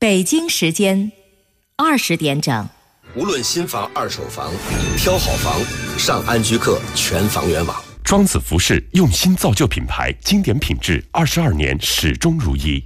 北京时间20点整。 无论新房、二手房，挑好房，上安居客全房源网。 庄子服饰用心造就品牌，经典品质，22年始终如一。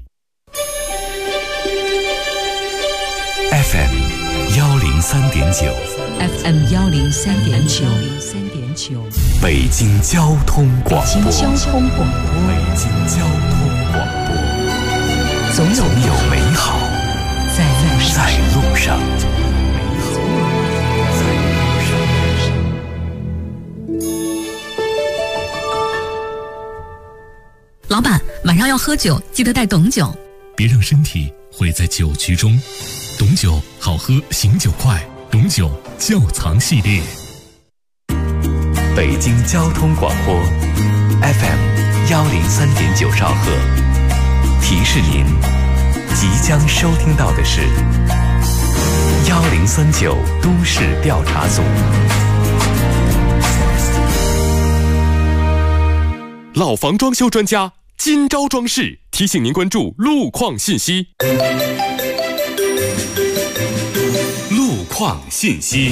FM 103.9 FM 103.9 北京交通广播。 北京交通广播。 北京交通广播。总有美好在路上。 老板，晚上要喝酒，记得带董酒。 别让身体毁在酒局中。董酒好喝，醒酒快。董酒窖藏系列。 北京交通广播 FM 103.9兆赫。提示您，即将收听到的是1039都市调查组。 老房装修专家金招装饰提醒您关注路况信息。 路况信息。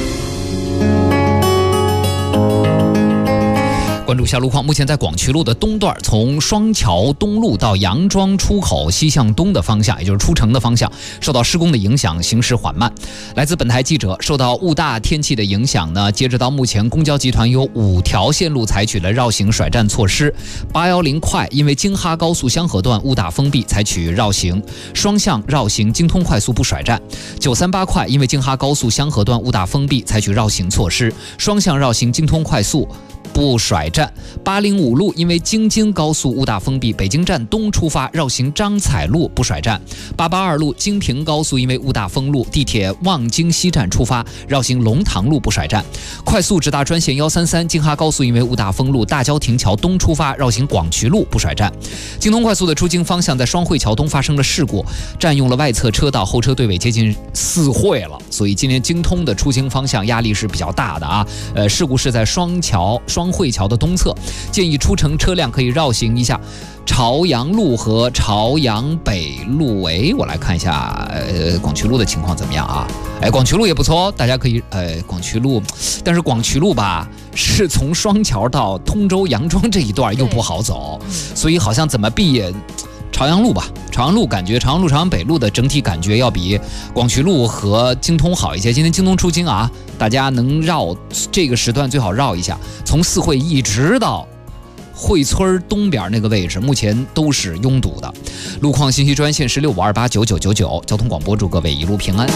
关注一下路况，目前在广渠路的东段，从双桥东路到杨庄出口西向东的方向，也就是出城的方向，受到施工的影响，行驶缓慢。来自本台记者，受到雾大天气的影响呢，截止到目前，公交集团有5条线路采取了绕行甩站措施。810快因为京哈高速香河段雾大封闭，采取绕行，双向绕行京通快速不甩站。938快因为京哈高速香河段雾大封闭，采取绕行措施，双向绕行京通快速不甩站。805路因为京津高速雾大封闭，北京站东出发绕行张彩路不甩站。882路京平高速因为雾大封路，地铁望京西站出发绕行龙塘路不甩站。快速直达专线133，京哈高速因为雾大封路，大郊亭桥东出发绕行广渠路不甩站。京通快速的出京方向在双汇桥东发生了事故，占用了外侧车道，后车队尾接近4会了，所以今天京通的出京方向压力是比较大的啊。事故是在双汇桥的东侧，建议出城车辆可以绕行一下朝阳路和朝阳北路。我来看一下广渠路的情况怎么样啊？广渠路也不错，大家可以广渠路，但是广渠路吧是从双桥到通州杨庄这一段又不好走，所以好像怎么避也朝阳路吧。朝阳路感觉朝阳路、朝阳北路的整体感觉要比广渠路和京通好一些。今天京通出京啊，大家能绕这个时段最好绕一下，从4会一直到汇村东边那个位置，目前都是拥堵的。路况信息专线是65289999，交通广播祝各位一路平安。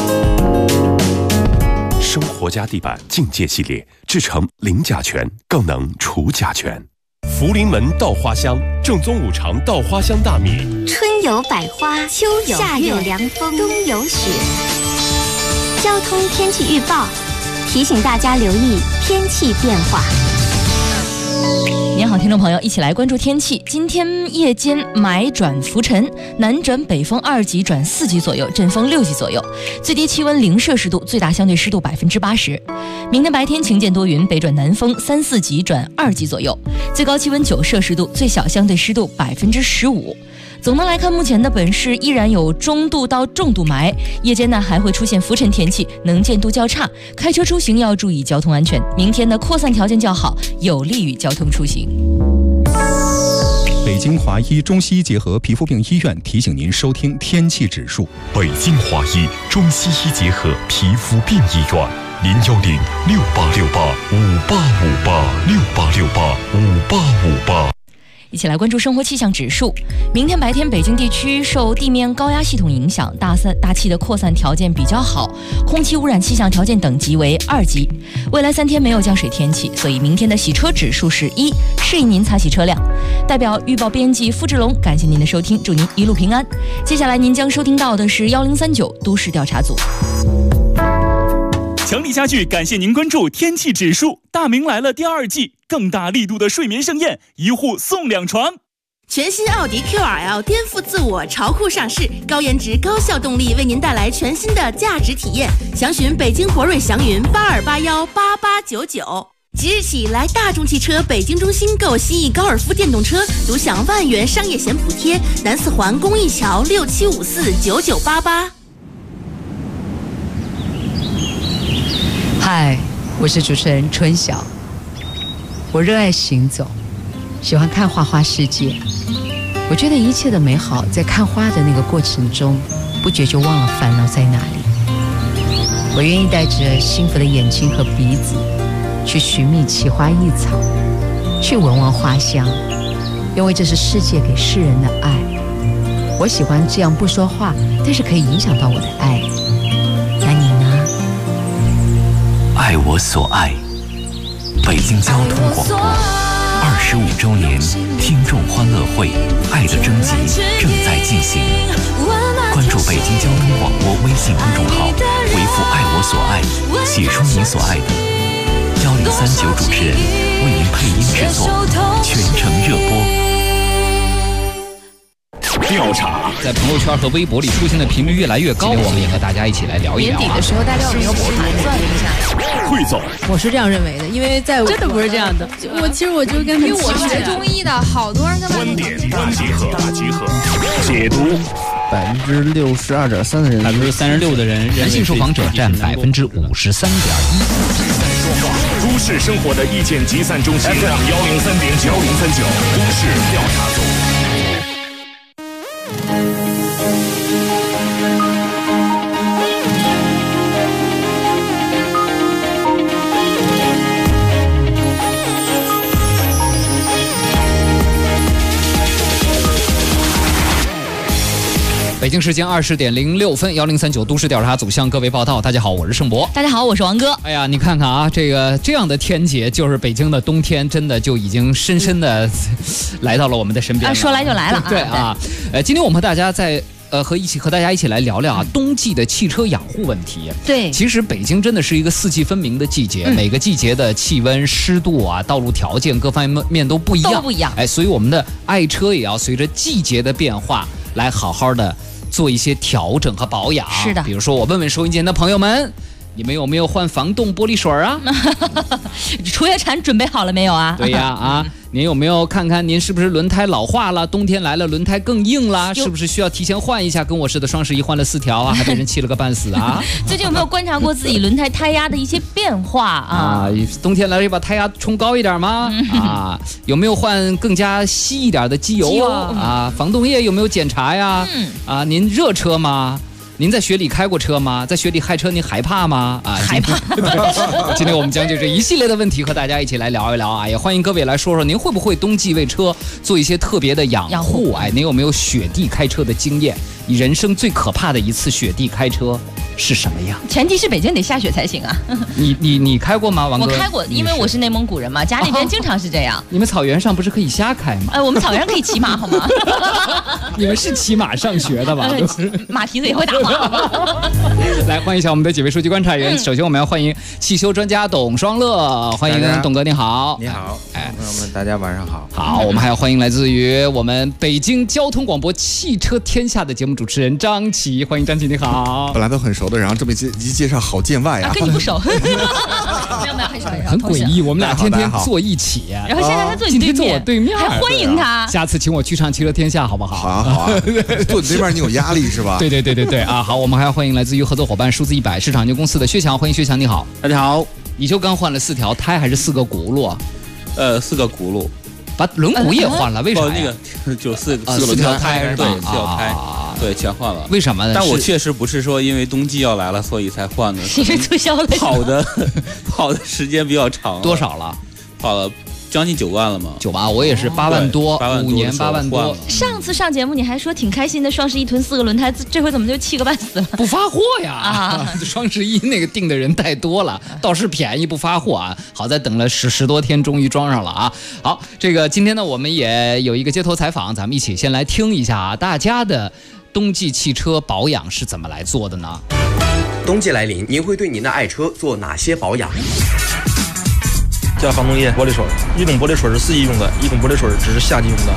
生活家地板境界系列，制成零甲醛，更能除甲醛。福临门稻花香，正宗5常稻花香大米。 春有百花，秋有夏有凉风，冬有雪。交通天气预报提醒大家留意天气变化。 您好，听众朋友，一起来关注天气。今天夜间霾转浮沉，南转北风2级转4级左右，阵风6级左右，最低气温0摄氏度，最大相对湿度80%。明天白天晴间多云，北转南风3、4级转2级左右，最高气温9摄氏度，最小相对湿度15%。总的来看，目前的本市依然有中度到重度霾，夜间呢还会出现浮尘天气，能见度较差，开车出行要注意交通安全。明天的扩散条件较好，有利于交通出行。 北京华医中西医结合皮肤病医院提醒您收听天气指数。 北京华医中西医结合皮肤病医院，0106868585858685858。 一起来关注生活气象指数。明天白天，北京地区受地面高压系统影响，大气的扩散条件比较好，空气污染气象条件等级为2级。未来3天没有降水天气，所以明天的洗车指数是1，适宜您擦洗车辆。代表预报编辑付志龙，感谢您的收听，祝您一路平安。接下来您将收听到的是1039都市调查组。 强力家具感谢您关注天气指数。大明来了第2季，更大力度的睡眠盛宴，1户送2床。 全新奥迪 QRL 颠覆自我，潮酷上市，高颜值高效动力为您带来全新的价值体验。详询北京博瑞祥云82818899。 即日起来大众汽车北京中心购新翼高尔夫电动车，独享万元商业险补贴。南四环公益桥67549988。 嗨，我是主持人春晓。我热爱行走，喜欢看花花世界。我觉得一切的美好，在看花的那个过程中，不觉就忘了烦恼在哪里。我愿意带着幸福的眼睛和鼻子，去寻觅奇花异草，去闻闻花香，因为这是世界给世人的爱。我喜欢这样不说话，但是可以影响到我的爱。那你呢？ 爱我所爱，北京交通广播25周年听众欢乐会爱的征集正在进行，关注北京交通广播微信公众号，回复爱我所爱，写出你所爱的，1039主持人为您配音制作，全程热播。 调查在朋友圈和微博里出现的频率越来越高，我们也和大家一起来聊一聊。 年底的时候，大家有没有盘算一下？ 汇总， 我是这样认为的，因为在真的不是这样的。 其实我就跟因为我学中医的，好多人跟观点大集合，解读。 62.3%的人 ，36%的人，男性受访者占53.1%。 都市生活的意见集散中心 FM 103.9，103.9都市调查组。 北京时间20点06分，1039都市调查组向各位报道。大家好，我是盛博。 大家好，我是王哥。 哎呀，你看看啊，这样的天节，就是北京的冬天，真的就已经深深的来到了我们的身边了。 说来就来了。 对啊，今天我们和大家和大家一起来聊聊啊，冬季的汽车养护问题。 对， 其实北京真的是一个四季分明的季节，每个季节的气温、湿度啊、道路条件各方面都不一样，哎，所以我们的爱车也要随着季节的变化来好好的做一些调整和保养。 是的， 比如说我问问收音机的朋友们，你们有没有换防冻玻璃水啊？ 除雪铲准备好了没有啊？ 对呀啊，您有没有看看您是不是轮胎老化了？冬天来了，轮胎更硬了，是不是需要提前换一下？跟我似的，双11换了4条啊，还被人气了个半死啊！ 最近有没有观察过自己轮胎胎压的一些变化啊？ 冬天来了，要把胎压冲高一点吗？啊，有没有换更加稀一点的机油啊？啊，防冻液有没有检查呀？啊，您热车吗？您在雪里开过车吗？在雪里开车您害怕吗？啊， 害怕。 今天我们将就这一系列的问题和大家一起来聊一聊啊，也欢迎各位来说说您会不会冬季为车做一些特别的养护？哎，您有没有雪地开车的经验？你人生最可怕的一次雪地开车是什么样？ 前提是北京得下雪才行啊。 你开过吗，王哥？ 我开过，因为我是内蒙古人嘛，家里边经常是这样。 你们草原上不是可以瞎开吗？ 我们草原上可以骑马，好吗？ 你们是骑马上学的吧？ 马蹄子也会打马。 来，欢迎一下我们的几位数据观察员。首先，我们要欢迎汽修专家董双乐，欢迎董哥，你好。 你好，朋友们，大家晚上好。 好，我们还要欢迎来自于我们北京交通广播汽车天下的节目主持人张琪，欢迎张琪，你好。 本来都很熟的，然后这么一介绍，好见外啊。 跟你不熟，没有很熟， 很诡异。我们俩天天坐一起， 然后现在他坐你对面， 今天坐我对面， 还欢迎他。 下次请我去上汽车天下，好不好？ 好啊，好啊。坐你对面，你有压力是吧？ 对啊。好，我们还要欢迎来自于合作伙伴数字100市场有限公司的薛强，欢迎薛强，你好。 大家好。 你就刚换了4条胎还是4个轱辘啊 ？4个轱辘。 把轮毂也换了，为啥呀？ 那个就4条胎是吧？对，4条胎，对，全换了。 为什么呢？ 但我确实不是说因为冬季要来了，所以才换的。 其实促销了。 跑的时间比较长。 多少了？ 跑了将近9万了嘛 ？9万，我也是8万多，5年8万多。 上次上节目你还说挺开心的，双11囤4个轮胎，这回怎么就气个半死了？ 不发货呀！啊，双11那个订的人太多了，倒是便宜不发货啊。好在等了10多天，终于装上了啊。好，这个今天呢，我们也有一个街头采访，咱们一起先来听一下啊，大家的冬季汽车保养是怎么来做的呢？ 冬季来临，您会对您的爱车做哪些保养？ 加防冻液、玻璃水，一种玻璃水是4季用的，一种玻璃水只是夏季用的。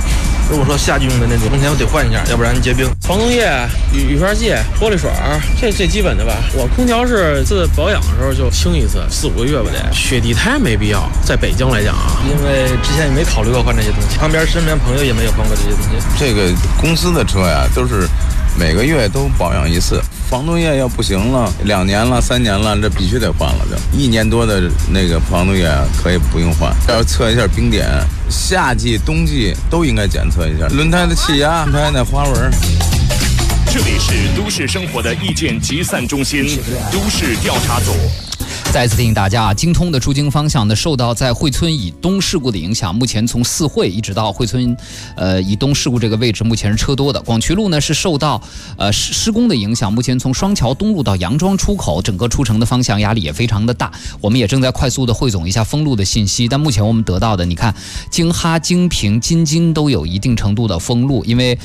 如果说夏季用的那种，冬天我得换一下，要不然结冰。防冻液、雨刷剂、玻璃水，这最基本的吧。我空调是自保养的时候就清一次，4、5个月吧得。雪地胎没必要，在北京来讲啊，因为之前也没考虑过换这些东西，身边朋友也没有换过这些东西。 这个公司的车呀，都是每个月都保养一次。防冻液要不行了，2年了、3年了，这必须得换了。就1年多的那个防冻液可以不用换，要测一下冰点，夏季、冬季都应该检测一下轮胎的气压、轮胎的花纹。 这里是都市生活的意见集散中心，都市调查组。 再次提醒大家啊，京通的出京方向呢，受到在惠村以东事故的影响，目前从四惠一直到惠村，以东事故这个位置，目前是车多的。广渠路呢是受到施工的影响，目前从双桥东路到杨庄出口，整个出城的方向压力也非常的大。我们也正在快速的汇总一下封路的信息，但目前我们得到的，你看京哈、京平、京津都有一定程度的封路，因为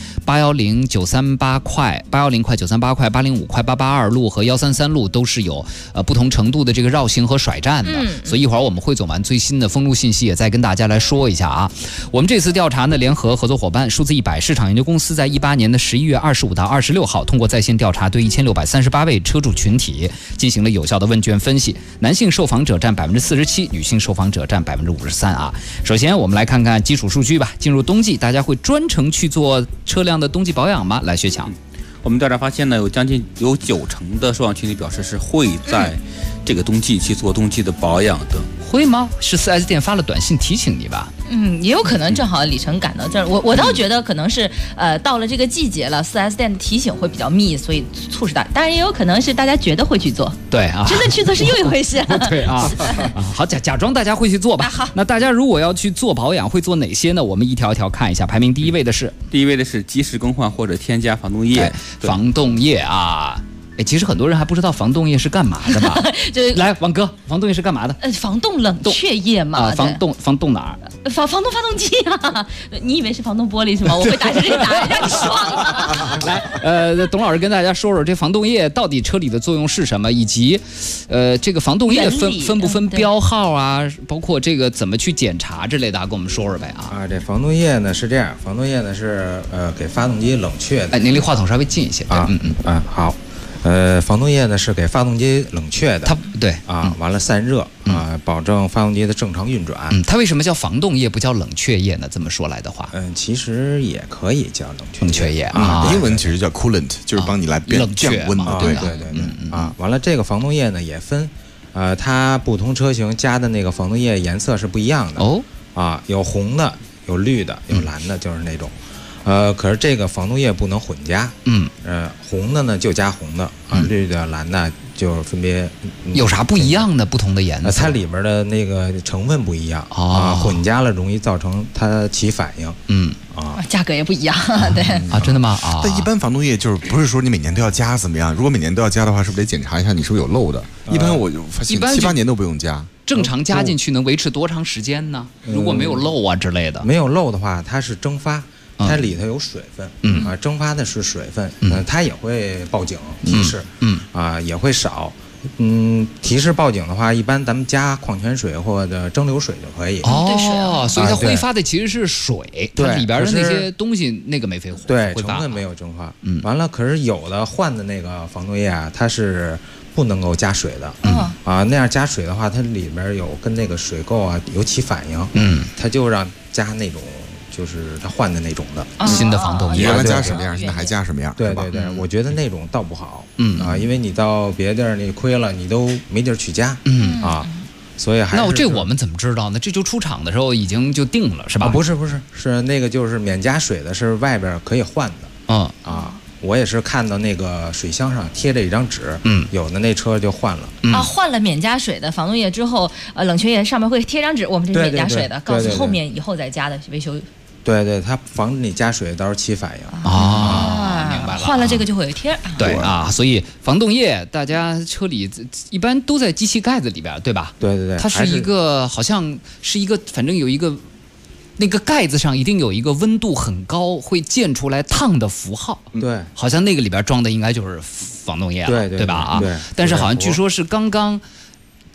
810、938块、810块、938块、805块、882路和133路都是有不同程度的这个绕行和甩站的，所以一会儿我们汇总完最新的封路信息，也再跟大家来说一下啊。我们这次调查呢，联合合作伙伴数字100市场研究公司在18年的11月25到26号，通过在线调查，对1638位车主群体进行了有效的问卷分析，男性受访者占47%，女性受访者占53%啊。首先我们来看看基础数据吧。进入冬季，大家会专程去做车辆的冬季保养吗？来，薛强。 我们调查发现呢，将近有90%的受访群体表示是会在这个冬季去做冬季的保养的。 会吗？是 4S 店发了短信提醒你吧？ 也有可能正好李晨赶到这儿。我倒觉得可能是到了这个季节了，4S 店的提醒会比较密，所以促使大家。当然也有可能是大家觉得会去做。 对啊， 真的去做是又一回事。 对啊，好，假装大家会去做吧。好，那大家如果要去做保养，会做哪些呢？我们一条一条看一下。排名第一位的是及时更换或者添加防冻液。 防冻液啊。其实很多人还不知道防冻液是干嘛的吧？来，王哥，防冻液是干嘛的？ 防冻冷却液嘛。 防冻哪儿？ 防冻发动机啊！你以为是防冻玻璃是吗？我会打这个答案让你爽了。 来，董老师跟大家说说这防冻液到底车里的作用是什么，以及这个防冻液分不分标号啊？包括这个怎么去检查之类的，跟我们说说呗啊！ 这防冻液呢是这样，防冻液呢是给发动机冷却的。 您离话筒稍微近一些啊。好。防冻液呢是给发动机冷却的，完了散热保证发动机的正常运转。 它为什么叫防冻液不叫冷却液呢？这么说来的话， 其实也可以叫冷却液啊， 英文其实叫 coolant， 就是帮你来降温嘛。 对完了这个防冻液呢也分，它不同车型加的那个防冻液颜色是不一样的哦。有红的，有绿的，有蓝的，就是那种。可是这个防冻液不能混加，红的呢就加红的绿的、蓝的就分别。 有啥不一样的？不同的颜色？ 它里边的那个成分不一样混加了容易造成它起反应。 价格也不一样，对啊，真的吗？ 但一般防冻液就是不是说你每年都要加怎么样？如果每年都要加的话，是不是得检查一下你是不是有漏的？一般我就发现7、8年都不用加。 正常加进去能维持多长时间呢？如果没有漏啊之类的， 没有漏的话，它是蒸发。它里头有水分，蒸发的是水分，它也会报警提示，也会少，提示报警的话，一般咱们加矿泉水或者蒸馏水就可以。 所以它挥发的其实是水，它里边的那些东西那个没飞火， 对，成分没有蒸发。完了，可是有的换的那个防冻液啊，它是不能够加水的，那样加水的话，它里边有跟那个水垢啊有起反应，它就让加那种。就是他换的那种的新的防冻液， 原来加什么样，现在还加什么样？ 对，我觉得那种倒不好，因为你到别的地儿你亏了，你都没地儿去加，所以还是。 那这我们怎么知道呢？这就出厂的时候已经就定了，是吧？ 不是，是那个就是免加水的，是外边可以换的，我也是看到那个水箱上贴着一张纸，有的那车就换了换了免加水的防冻液之后，冷却液上面会贴张纸，我们这是免加水的，告诉后面以后再加的维修。 对，它防止你加水到时候起反应明白了。 换了这个就会有贴。 对啊，所以防冻液大家车里一般都在机器盖子里边，对吧？ 对， 它是一个好像是一个，反正有一个。那个盖子上一定有一个温度很高会溅出来烫的符号， 对， 好像那个里边装的应该就是防冻液了，对吧？ 对。 但是好像据说是刚刚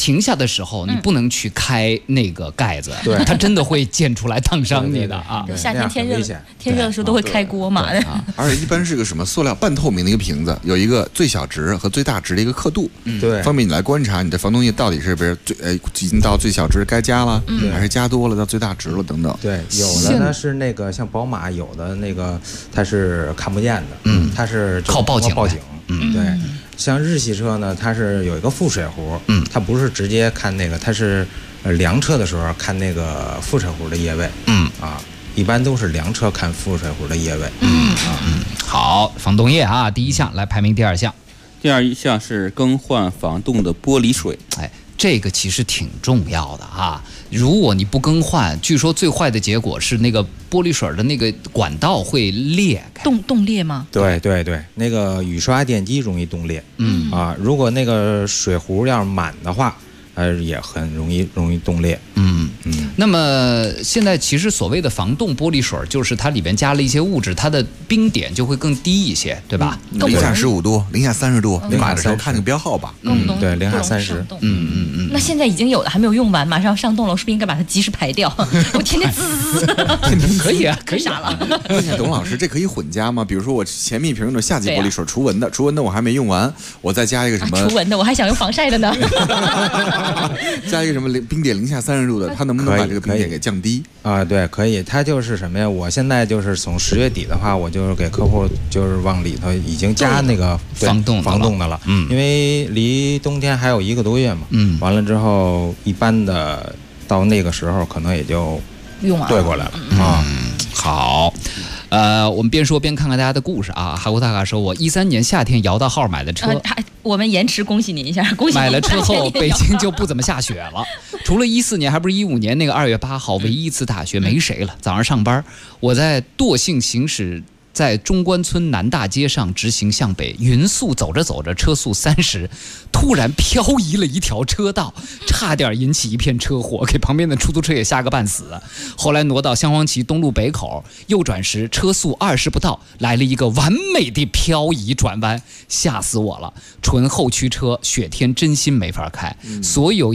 停下的时候，你不能去开那个盖子， 对， 它真的会溅出来烫伤你的啊。 夏天天热的时候都会开锅嘛。 而且一般是个什么塑料半透明的一个瓶子，有一个最小值和最大值的一个刻度， 对， 方便你来观察你的防冻液到底是不是已经到最小值该加了，还是加多了到最大值了等等。 对，有的呢是那个像宝马有的那个它是看不见的，它是靠报警。 对，像日系车呢，它是有一个副水壶，它不是直接看那个，它是量车的时候看那个副水壶的液位，一般都是量车看副水壶的液位， 好，防冻液啊，第一项来排名第二项， 第二项是更换防冻的玻璃水， 这个其实挺重要的啊。如果你不更换，据说最坏的结果是那个玻璃水的那个管道会裂开， 冻裂吗？ 对，那个雨刷电机容易冻裂，如果那个水壶要是满的话，也很容易冻裂。 那么现在其实所谓的防冻玻璃水，就是它里边加了一些物质，它的冰点就会更低一些，对吧？ 零下15度，零下30度，你买的时候看那个标号吧。 对，零下30。 那现在已经有的还没有用完，马上要上冻了，我是不是应该把它及时排掉？我天天滋。 可以啊， 可以傻了。 董老师，这可以混加吗？比如说我前面一瓶用的夏季玻璃水，除蚊的我还没用完，我再加一个什么？ 除蚊的，我还想用防晒的呢。 加一个什么冰点零下30度的，它能不能把这个冰点给降低啊？对，可以。它就是什么呀？我现在就是从10月底的话，我就是给客户就是往里头已经加那个防冻的了。因为离冬天还有1个多月嘛。完了之后，一般的到那个时候可能也就用完对过来了啊。 好。我们边说边看看大家的故事啊。哈库塔卡说，我13年夏天摇到号买的车， 我们延迟恭喜您一下，恭喜您！ 买了车后，北京就不怎么下雪了，除了14年，还不是15年那个2月8号唯一一次大雪，没谁了。早上上班，我在惰性行驶。在中关村南大街上直行向北，匀速走着走着，车速30，突然漂移了一条车道，差点引起一片车祸，给旁边的出租车也吓个半死。后来挪到香黄旗东路北口，右转时车速20不到，来了一个完美的漂移转弯，吓死我了。纯后驱车，雪天真心没法开，所有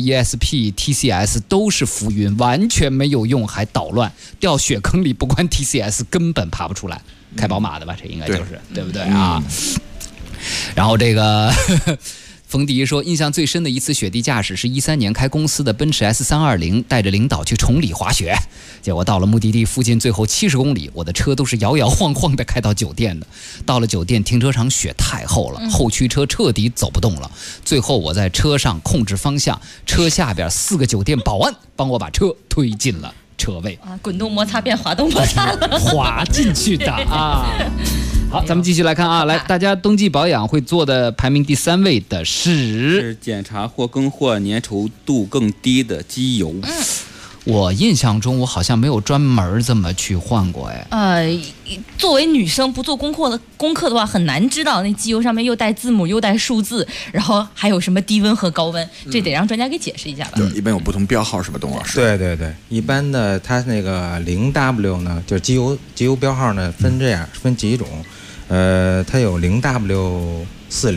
ESP、TCS 都是浮云，完全没有用，还捣乱，掉雪坑里不关 TCS 根本爬不出来。开宝马的吧，这应该就是 对不对啊？然后这个冯迪说，印象最深的一次雪地驾驶是13年开公司的奔驰 S320，带着领导去崇礼滑雪，结果到了目的地附近，最后70公里，我的车都是摇摇晃晃的开到酒店的。到了酒店停车场，雪太厚了，后驱车彻底走不动了。最后我在车上控制方向，车下边4个酒店保安帮我把车推进了车位啊，滚动摩擦变滑动摩擦了， 滑进去的啊。好，咱们继续来看啊，来，大家冬季保养会做的排名第3位的是检查或更换粘稠度更低的机油。 我印象中我好像没有专门这么去换过哎。 作为女生不做功课的话，很难知道那机油上面又带字母又带数字，然后还有什么低温和高温，这得让专家给解释一下吧。 对，一般有不同标号是吧，董老师？ 对，一般的它那个0W 呢，就是机油标号呢分几种，它有0W40，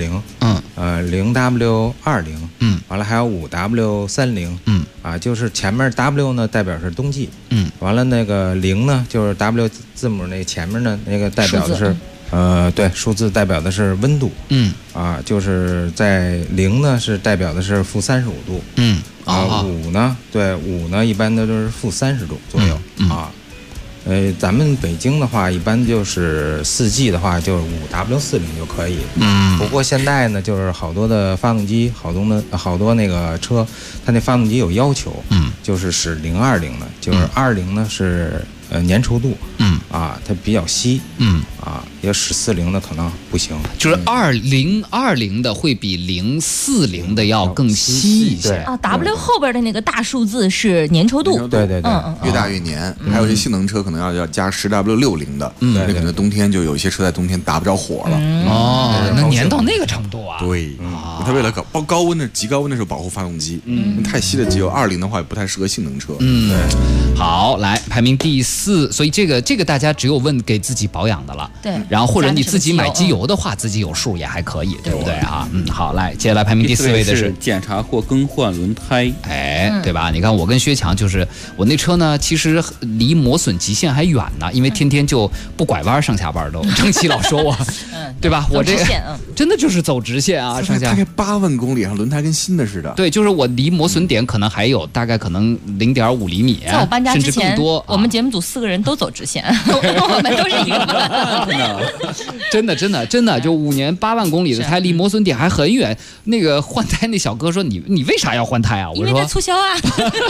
0W20，完了还有5W30，就是前面 W 呢代表是冬季，完了那个0呢就是 W 字母那前面呢那个代表的是对，数字代表的是温度，就是在0呢是代表的是-35度，5呢，对，5呢一般都是-30度左右啊。咱们北京的话，一般就是4季的话，就是5W40就可以。不过现在呢，就是好多的发动机，好多那个车，它那发动机有要求，就是使020的，就是20呢是粘稠度，它比较稀，要使40的可能不行。 就是2020的会比040的要更稀一些啊。W 后边的那个大数字是粘稠度， 对， 越大越粘。还有一些性能车可能要加10W60的，那可能冬天就有一些车在冬天打不着火了。 能粘到那个程度啊？ 对，它为了极高温的时候保护发动机，太稀的机油20的话也不太适合性能车。 好，来排名第4 4，所以这个大家只有问给自己保养的了。 对， 然后或者你自己买机油的话，自己有数也还可以，对不对啊？好，来，接下来排名第4位的是检查或更换轮胎， 对吧？你看我跟薛强，就是我那车呢，其实离磨损极限还远呢，因为天天就不拐弯上下班都。张琪老说我，对吧？我这个真的就是走直线啊，上下大概8万公里，轮胎跟新的似的。 对，就是我离磨损点可能还有大概可能0.5厘米， 在我搬家之前，我们节目组4个人都走直线，我们都是一个真的，就5年8万公里的胎，离磨损点还很远。那个换胎那小哥说你为啥要换胎啊？我说因为它促销啊，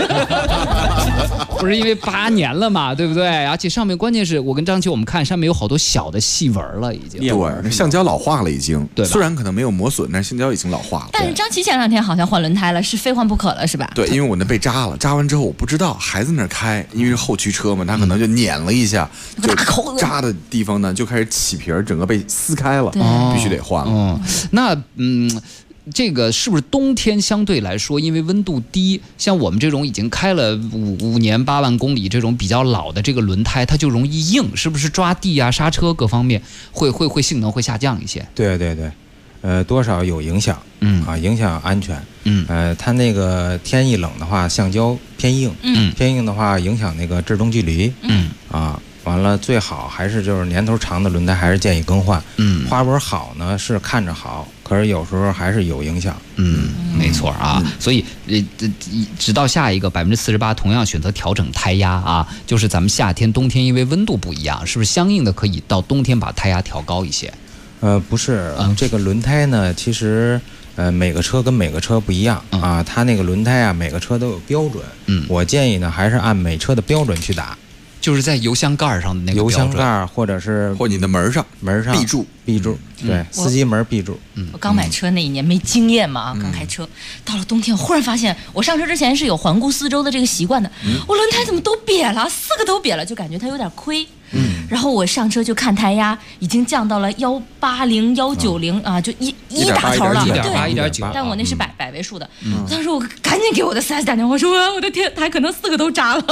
不是因为8年了嘛，对不对？而且上面关键是我跟张琪我们看上面有好多小的细纹了，已经。 对，橡胶老化了已经。 对， 虽然可能没有磨损，但是橡胶已经老化了。 但是张琪前2天好像换轮胎了，是非换不可了，是吧？ 对，因为我那被扎了，扎完之后我不知道，还在那开，因为是后驱车嘛，他可能就碾了一下，就扎的地方呢就开始起皮儿，整个被撕开了，必须得换了。 那这个是不是冬天相对来说，因为温度低，像我们这种已经开了5年8万公里这种比较老的这个轮胎，它就容易硬，是不是抓地啊、刹车各方面会性能会下降一些？ 对，多少有影响，影响安全，它那个天一冷的话，橡胶偏硬，偏硬的话影响那个制动距离，完了最好还是就是年头长的轮胎还是建议更换，花纹好呢是看着好，可是有时候还是有影响， 没错啊，所以直到下一个48%同样选择调整胎压啊，就是咱们夏天冬天因为温度不一样，是不是相应的可以到冬天把胎压调高一些？ 不是，这个轮胎呢，其实每个车跟每个车不一样啊，它那个轮胎啊，每个车都有标准。我建议呢，还是按每车的标准去打， 就是在油箱盖上的那个油箱盖，或者是或你的门上闭住，对，司机门闭住。 我刚买车那一年没经验嘛，刚开车，到了冬天，我忽然发现，我上车之前是有环顾四周的这个习惯的，我轮胎怎么都瘪了，4个都瘪了，就感觉它有点亏。然后我上车就看胎压，已经降到了180、190啊，就一打头了 ，1.8、1.9。 但我那是百位数的。当时我赶紧给我的4S打电话，说我的天，他可能4个都扎了。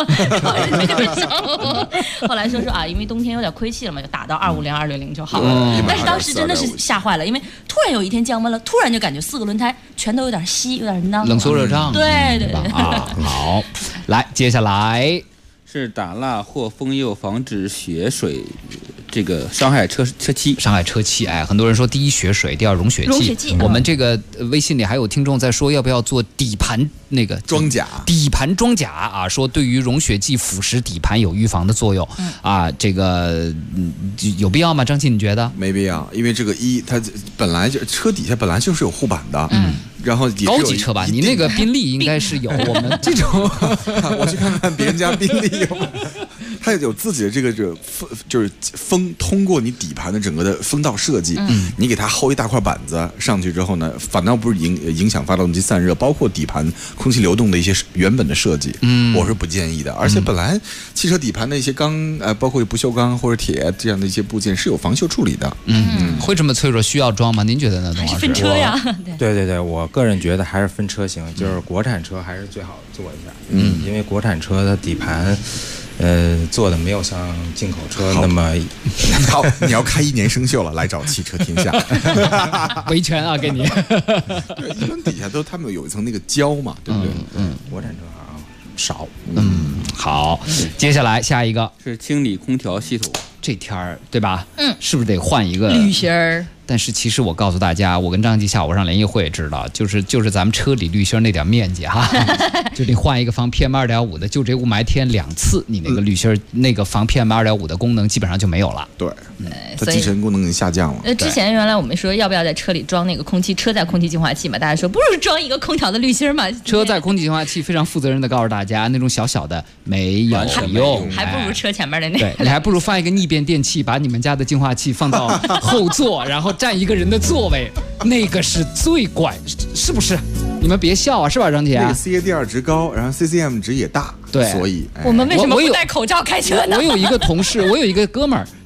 后来说啊，因为冬天有点亏气了嘛，就打到250、260就好了。但是当时真的是吓坏了，因为突然有一天降温了，突然就感觉4个轮胎全都有点稀，有点囊， 冷缩热胀。 对啊，好，来，接下来。 是打蜡或封釉防止血水，这个伤害车漆。 很多人说第一血水，第二溶血剂。我们这个微信里还有听众在说，要不要做底盘那个装甲？ 底盘装甲啊，说对于溶血剂腐蚀底盘有预防的作用。啊，这个有必要吗？张琪，你觉得？ 没必要，因为这个它本来就车底下本来就是有护板的。然后高级车吧，你那个宾利应该是有，我们这种， 我去看看别人家宾利有，它有自己的这个就是风通过你底盘的整个的风道设计，你给它厚一大块板子上去之后呢，反倒不是影响发动机散热，包括底盘空气流动的一些原本的设计，我是不建议的。而且本来汽车底盘的一些钢包括不锈钢或者铁这样的一些部件是有防锈处理的， 会这么脆弱需要装吗？您觉得呢，董老师？ 还是分车呀？ 对，我个人觉得还是分车型，就是国产车还是最好做一下，因为国产车的底盘，做的没有像进口车那么好。你要开1年生锈了，来找汽车天下， 维权啊，给你。 对，一般底下他们有一层那个胶嘛，对不对？ 国产车好像少。 好，接下来下一个是清理空调系统。 这天儿对吧？是不是得换一个滤芯儿？ 但是其实我告诉大家，我跟张琪下午上联谊会知道，就是咱们车里滤芯那点面积哈，就你换一个防 PM2.5 的，就这雾霾天2次，你那个滤芯那个防 PM2.5 的功能基本上就没有了。 对，它集成功能已经下降了。 之前原来我们说要不要在车里装那个车载空气净化器嘛，大家说不如装一个空调的滤芯嘛。 车载空气净化器非常负责任的告诉大家，那种小小的没有用， 还不如车前面的那个。 对，你还不如放一个逆变电器，把你们家的净化器放到后座，然后占一个人的座位，那个是最怪，是不是？你们别笑啊，是吧，张姐？ 那个 CAD2 值高，然后 CCM 值也大， 对， 所以我们为什么不戴口罩开车呢？ 我有一个同事，我有一个哥们儿，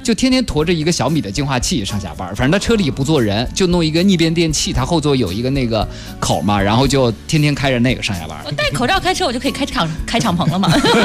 就天天驮着一个小米的净化器上下班，反正他车里也不坐人，就弄一个逆变电器，他后座有一个那个口嘛，然后就天天开着那个上下班。 我戴口罩开车，我就可以开敞篷了嘛。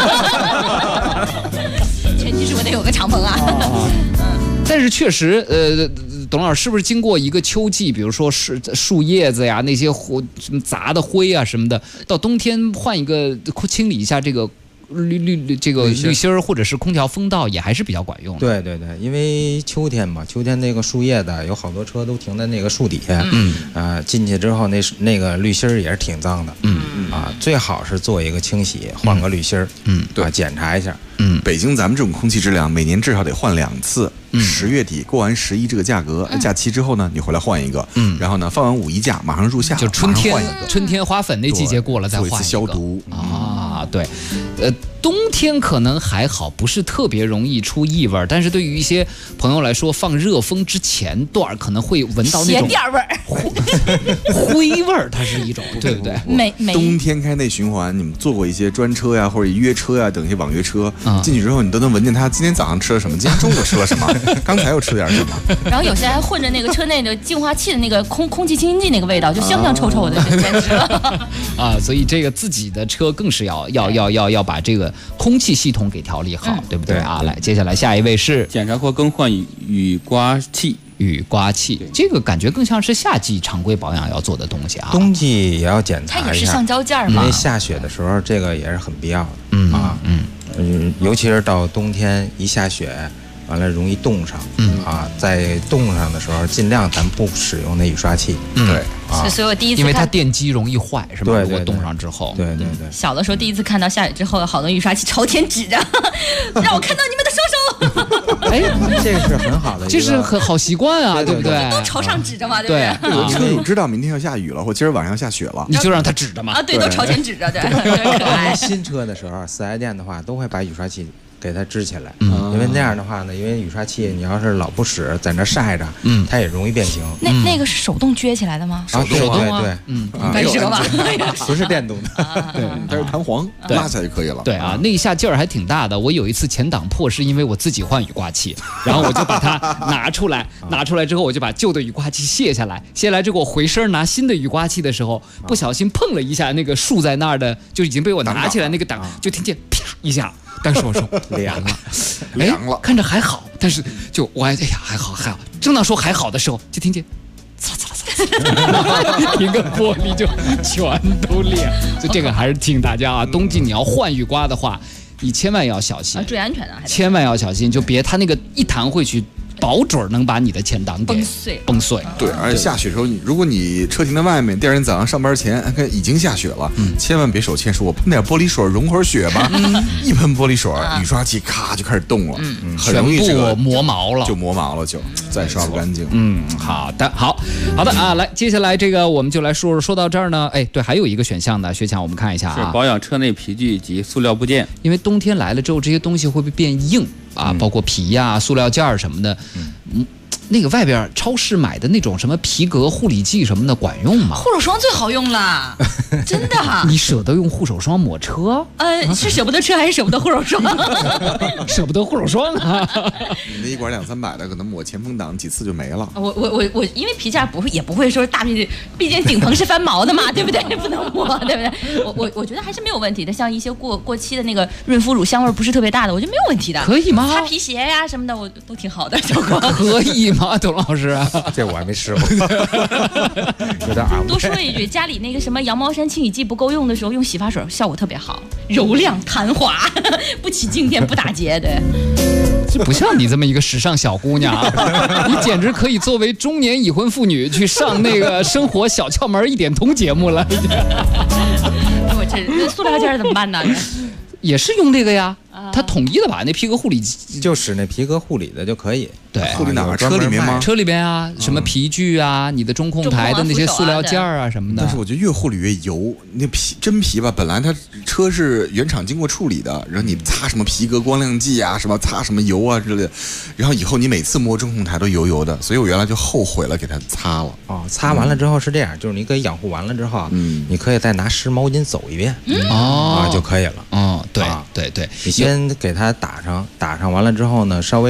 前提是我得有个敞篷啊。 但是确实，董老师是不是经过一个秋季，比如说树叶子呀，那些什么杂的灰啊什么的，到冬天换一个清理一下这个滤芯儿或者是空调风道也还是比较管用的。 对，因为秋天嘛，秋天那个树叶的有好多车都停在那个树底下，进去之后那个滤芯儿也是挺脏的，最好是做一个清洗，换个滤芯儿，对，检查一下。 北京咱们这种空气质量，每年至少得换2次。10月底过完11这个假期之后呢，你回来换一个。然后呢，放完5一假，马上入夏， 就春天花粉那季节过了再换一个， 做一次消毒啊。对，冬天可能还好，不是特别容易出异味，但是对于一些朋友来说，放热风之前段可能会闻到那种鞋垫味儿、 灰味儿，它是一种，对不对？ 冬天开内循环，你们坐过一些专车呀，或者约车呀，等一些网约车，进去之后你都能闻见他今天早上吃了什么，今天中午吃了什么，刚才又吃了点什么。 然后有些还混着那个车内的净化器的那个空气清新剂那个味道，就香香臭臭的，简直了。 所以这个自己的车更是要把这个空气系统给调理好，对不对啊？来，接下来下一位是检查或更换雨刮器。 雨刮器，这个感觉更像是夏季常规保养要做的东西啊。 冬季也要检查一下， 它也是橡胶件嘛。 因为下雪的时候，这个也是很必要的。尤其是到冬天一下雪，完了容易冻上。在冻上的时候，尽量咱不使用那雨刷器。 对。 所以我第一次因为它电机容易坏，是吧？ 对， 如果冻上之后， 对。 小的时候第一次看到下雨之后，有好多雨刷器朝天指着，让我看到你们的双手。 哎，这是很好的， 这是很好习惯啊，对不对？ 都朝上指着嘛，对不对？ 有车主知道明天要下雨了，或今儿晚上要下雪了， 你就让他指着嘛。 啊，对，都朝前指着，对，可爱。 新车的时候，4S店的话都会把雨刷器给它支起来，因为那样的话呢，因为雨刷器你要是老不使，在那晒着，它也容易变形。 那个是手动撅起来的吗？ 手动啊，对， 没有吧？ 不是电动的， 对，它是弹簧，拉起来就可以了。 对啊，那一下劲儿还挺大的。我有一次前挡破，是因为我自己换雨刮器，然后我就把它拿出来之后，我就把旧的雨刮器卸下来之后，我回身拿新的雨刮器的时候，不小心碰了一下那个竖在那儿的，就已经被我拿起来那个挡，就听见啪一下。但是我说凉了，看着还好，但是就我哎呀还好，正当说还好的时候，就听见擦，一个玻璃就全都裂。所以这个还是提醒大家啊，冬季你要换雨刮的话，你千万要小心， 注意安全啊， 千万要小心，就别它那个一弹回去。保准能把你的前挡给崩碎。 对，而且下雪的时候，如果你车停在外面，第二天早上上班前已经下雪了，千万别手牵手，我喷点玻璃水融会儿雪吧。一喷玻璃水，雨刷器咔就开始动了，很容易这个磨毛了， 就再刷不干净。 好的啊，来，接下来这个我们就来说到这儿呢。哎，对，还有一个选项呢，学强，我们看一下啊， 是保养车内皮具及塑料部件， 因为冬天来了之后，这些东西会不会变硬？包括皮呀、塑料件什么的，那个外边超市买的那种什么皮革护理剂什么的管用吗？ 护手霜最好用了，真的。 你舍得用护手霜抹车？ 是舍不得车还是舍不得护手霜？ 舍不得护手霜啊！ 你那一管200-300的，可能抹前风挡几次就没了。 我因为皮件也不会说大皮，毕竟顶棚是翻毛的嘛，对不对？不能抹，对不对？我觉得还是没有问题的。像一些过期的那个润肤乳，香味不是特别大的，我觉得没有问题的。 可以吗？ 擦皮鞋呀什么的，我都挺好的，效果可以吗？董老师， 这我还没试过，有点昂。 多说一句，家里那个什么羊毛衫清洗剂不够用的时候，用洗发水效果特别好，柔亮弹滑，不起静电，不打结。对， 这不像你这么一个时尚小姑娘啊，你简直可以作为中年已婚妇女去上那个生活小窍门1点通节目了。 我这塑料件怎么办呢？ 也是用这个呀，它统一的把那皮革护理就使那皮革护理的就可以。 对， 护理哪个车里面吗？ 车里边啊，什么皮具啊，你的中控台的那些塑料件啊什么的。 但是我觉得越护理越油，那真皮吧，本来它车是原厂经过处理的，然后你擦什么皮革光亮剂啊，什么擦什么油啊之类的，然后以后你每次摸中控台都油油的，所以我原来就后悔了，给它擦了。 擦完了之后是这样，就是你给养护完了之后，你可以再拿湿毛巾走一遍，就可以了。 对， 你先给它打上完了之后呢，稍微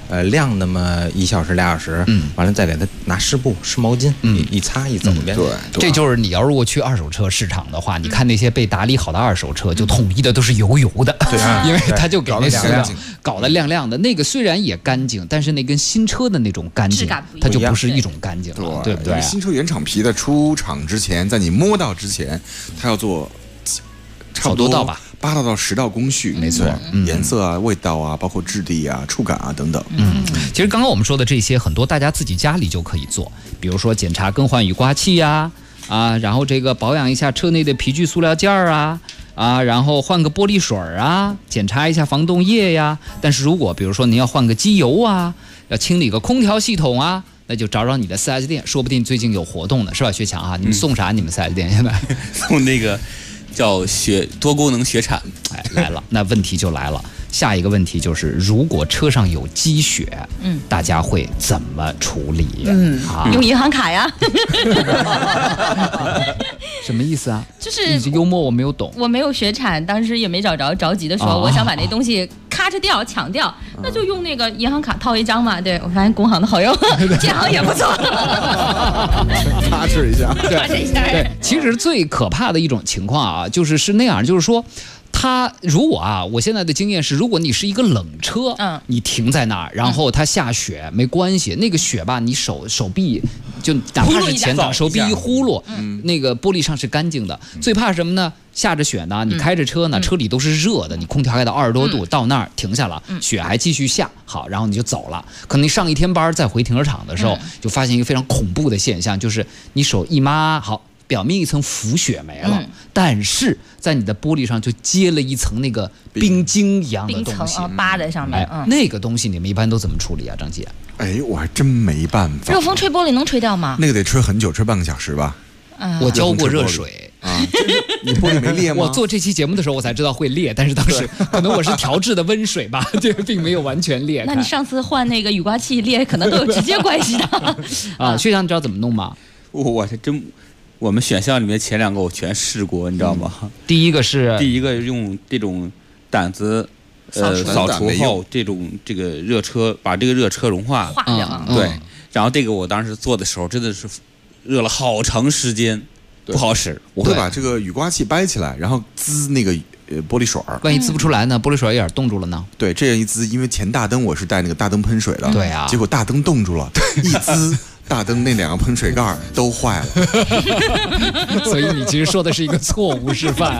晾那么1小时2小时，完了再给它拿湿布湿毛巾一擦一走遍。 对， 这就是你要如果去二手车市场的话，你看那些被打理好的二手车，就统一的都是油油的， 对， 因为它就给那塑料搞得亮亮的。那个虽然也干净，但是那跟新车的那种干净，它就不是一种干净了，对不对？ 新车原厂皮的出厂之前，在你摸到之前，它要做差不多道吧。 8道到10道工序，没错，颜色啊、味道啊，包括质地啊、触感啊等等。 其实刚刚我们说的这些，很多大家自己家里就可以做，比如说检查更换雨刮器呀，然后这个保养一下车内的皮具塑料件啊，然后换个玻璃水啊，检查一下防冻液呀。但是如果比如说您要换个机油啊，要清理个空调系统啊，那就找你的 4S 店，说不定最近有活动呢，是吧，薛强啊？你们送啥？你们 4S 店现在送那个。叫多功能雪铲， 来了，那问题就来了。下一个问题就是，如果车上有积雪，大家会怎么处理？ 用银行卡呀。 什么意思啊？ 就是幽默，我没有懂。 我没有雪铲，当时也没找着，着急的时候，我想把那东西咔哧掉抢掉，那就用那个银行卡套一张嘛。对，我发现工行的好用，建行也不错。 擦拭一下， 擦拭一下。 对，其实最可怕的一种情况啊，是那样，就是说。它如果我现在的经验是，如果你是一个冷车，你停在那儿，然后它下雪，没关系，那个雪吧，你手臂就哪怕是前挡，手臂一呼噜，那个玻璃上是干净的。最怕什么呢？下着雪呢，你开着车呢，车里都是热的，你空调开到20多度，到那儿停下了，雪还继续下，好，然后你就走了。可能你上一天班再回停车场的时候，就发现一个非常恐怖的现象，就是你手一抹，好。表面一层浮雪没了，但是在你的玻璃上就接了一层那个冰晶一样的东西， 扒在上面。 那个东西你们一般都怎么处理啊，张姐？ 我还真没办法。 热风吹玻璃能吹掉吗？ 那个得吹很久，吹半个小时吧。 我浇过热水你玻璃没裂吗？ 我做这期节目的时候我才知道会裂，但是当时可能我是调制的温水吧，这个并没有完全裂开。 那你上次换那个雨刮器裂，可能都有直接关系的。 薛强，你知道怎么弄吗？ 我是真。我们选项里面前2个我全试过，你知道吗？ 第一个用这种掸子扫除后，这个热车把这个热车融化掉。 对，然后这个我当时做的时候真的是热了好长时间，不好使。 我会把这个雨刮器掰起来，然后滋那个玻璃水儿。 万一滋不出来呢？玻璃水有点冻住了呢？ 对，这样一滋，因为前大灯我是带那个大灯喷水的， 对啊， 结果大灯冻住了，一滋。大灯那2个喷水盖都坏了， 所以你其实说的是一个错误示范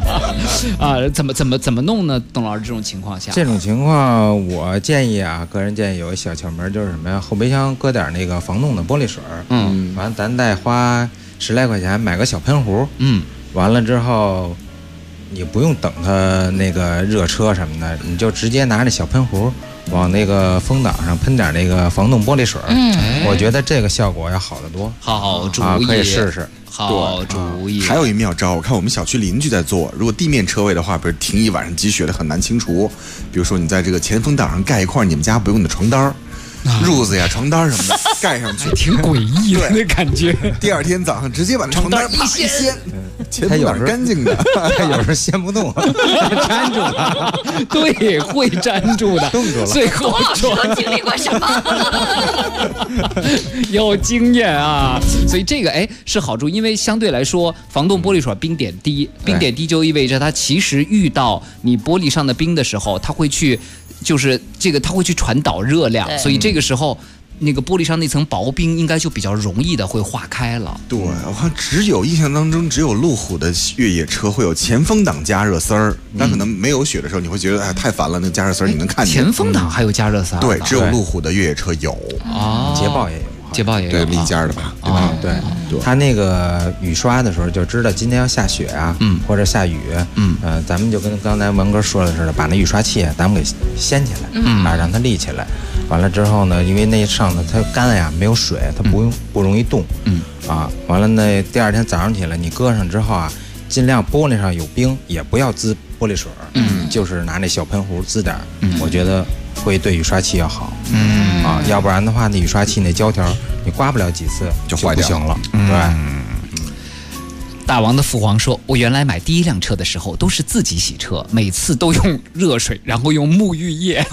怎么弄呢？董老师，这种情况下， 这种情况我建议个人建议有一小窍门，就是什么呀？后备箱搁点那个防冻的玻璃水，完了咱再花10来块钱买个小喷壶，完了之后你不用等它那个热车什么的，你就直接拿着小喷壶。往那个风挡上喷点那个防冻玻璃水，我觉得这个效果要好得多。 好主意， 可以试试。 好主意。 还有一妙招，我看我们小区邻居在做。如果地面车位的话，比如停一晚上积雪的很难清除，比如说你在这个前风挡上盖一块你们家不用的床单褥子呀、床单什么的盖上去， 挺诡异的那感觉。 第2天早上直接把床单一掀，前风挡干净的， 他有时候掀不动，粘住了。 对，会粘住的， 冻住了。 最后都经历过什么？ 有经验啊，所以这个是好处，因为相对来说，防冻玻璃水冰点低，冰点低就意味着它其实遇到你玻璃上的冰的时候，它会去。就是这个，它会去传导热量，所以这个时候，那个玻璃上那层薄冰应该就比较容易的会化开了。 对，我看印象当中只有路虎的越野车会有前风挡加热丝儿，但可能没有雪的时候，你会觉得太烦了，那个加热丝儿你能看见。 前风挡还有加热丝儿？ 对，只有路虎的越野车有。 捷豹也有。 捷豹也有， 对，立家的吧？对吧？ 对，他那个雨刷的时候就知道今天要下雪啊，或者下雨，咱们就跟刚才文哥说的似的，把那雨刷器咱们给掀起来，让它立起来。完了之后呢，因为那上头它干呀，没有水，它不容易冻，完了呢，第2天早上起来你搁上之后尽量玻璃上有冰也不要滋玻璃水，就是拿那小喷壶滋点，我觉得会对雨刷器要好。要不然的话，那雨刷器那胶条你刮不了几次就坏掉了。对， 大王的父皇说：“我原来买第一辆车的时候都是自己洗车，每次都用热水，然后用沐浴液。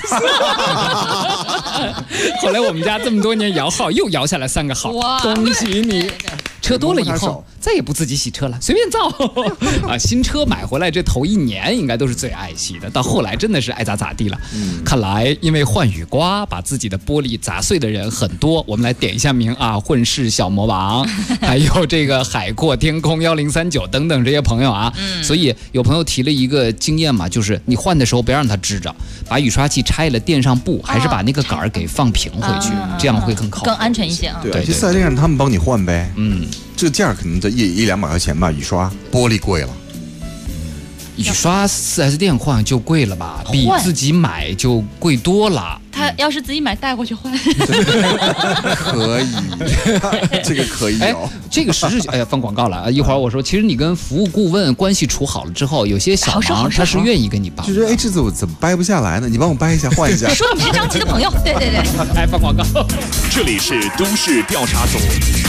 后来我们家这么多年摇号又摇下来3个号，恭喜你！车多了以后再也不自己洗车了，随便造啊！新车买回来这头1年应该都是最爱惜的，到后来真的是爱咋咋地了。看来因为换雨刮把自己的玻璃砸碎的人很多，我们来点一下名啊！混世小魔王，还有这个海阔天空1039等等这些朋友啊。所以有朋友提了一个经验嘛，就是你换的时候不要让它支着，把雨刷器拆了垫上布，还是把那个杆儿给放平回去，这样会更靠谱， 更安全一些啊。 对，去4S店让他们帮你换呗。这个价可能在100-200块钱吧，雨刷玻璃贵了。 雨刷4S店换就贵了吧，比自己买就贵多了。 他要是自己买带过去换， 可以，这个可以有。 这个实事，哎呀，放广告了啊！一会儿我说，其实你跟服务顾问关系处好了之后，有些小忙他是愿意跟你帮。 就说，哎，这次我怎么掰不下来呢？你帮我掰一下，换一下。 说你是张琪的朋友，对。 来放广告。 这里是都市调查组。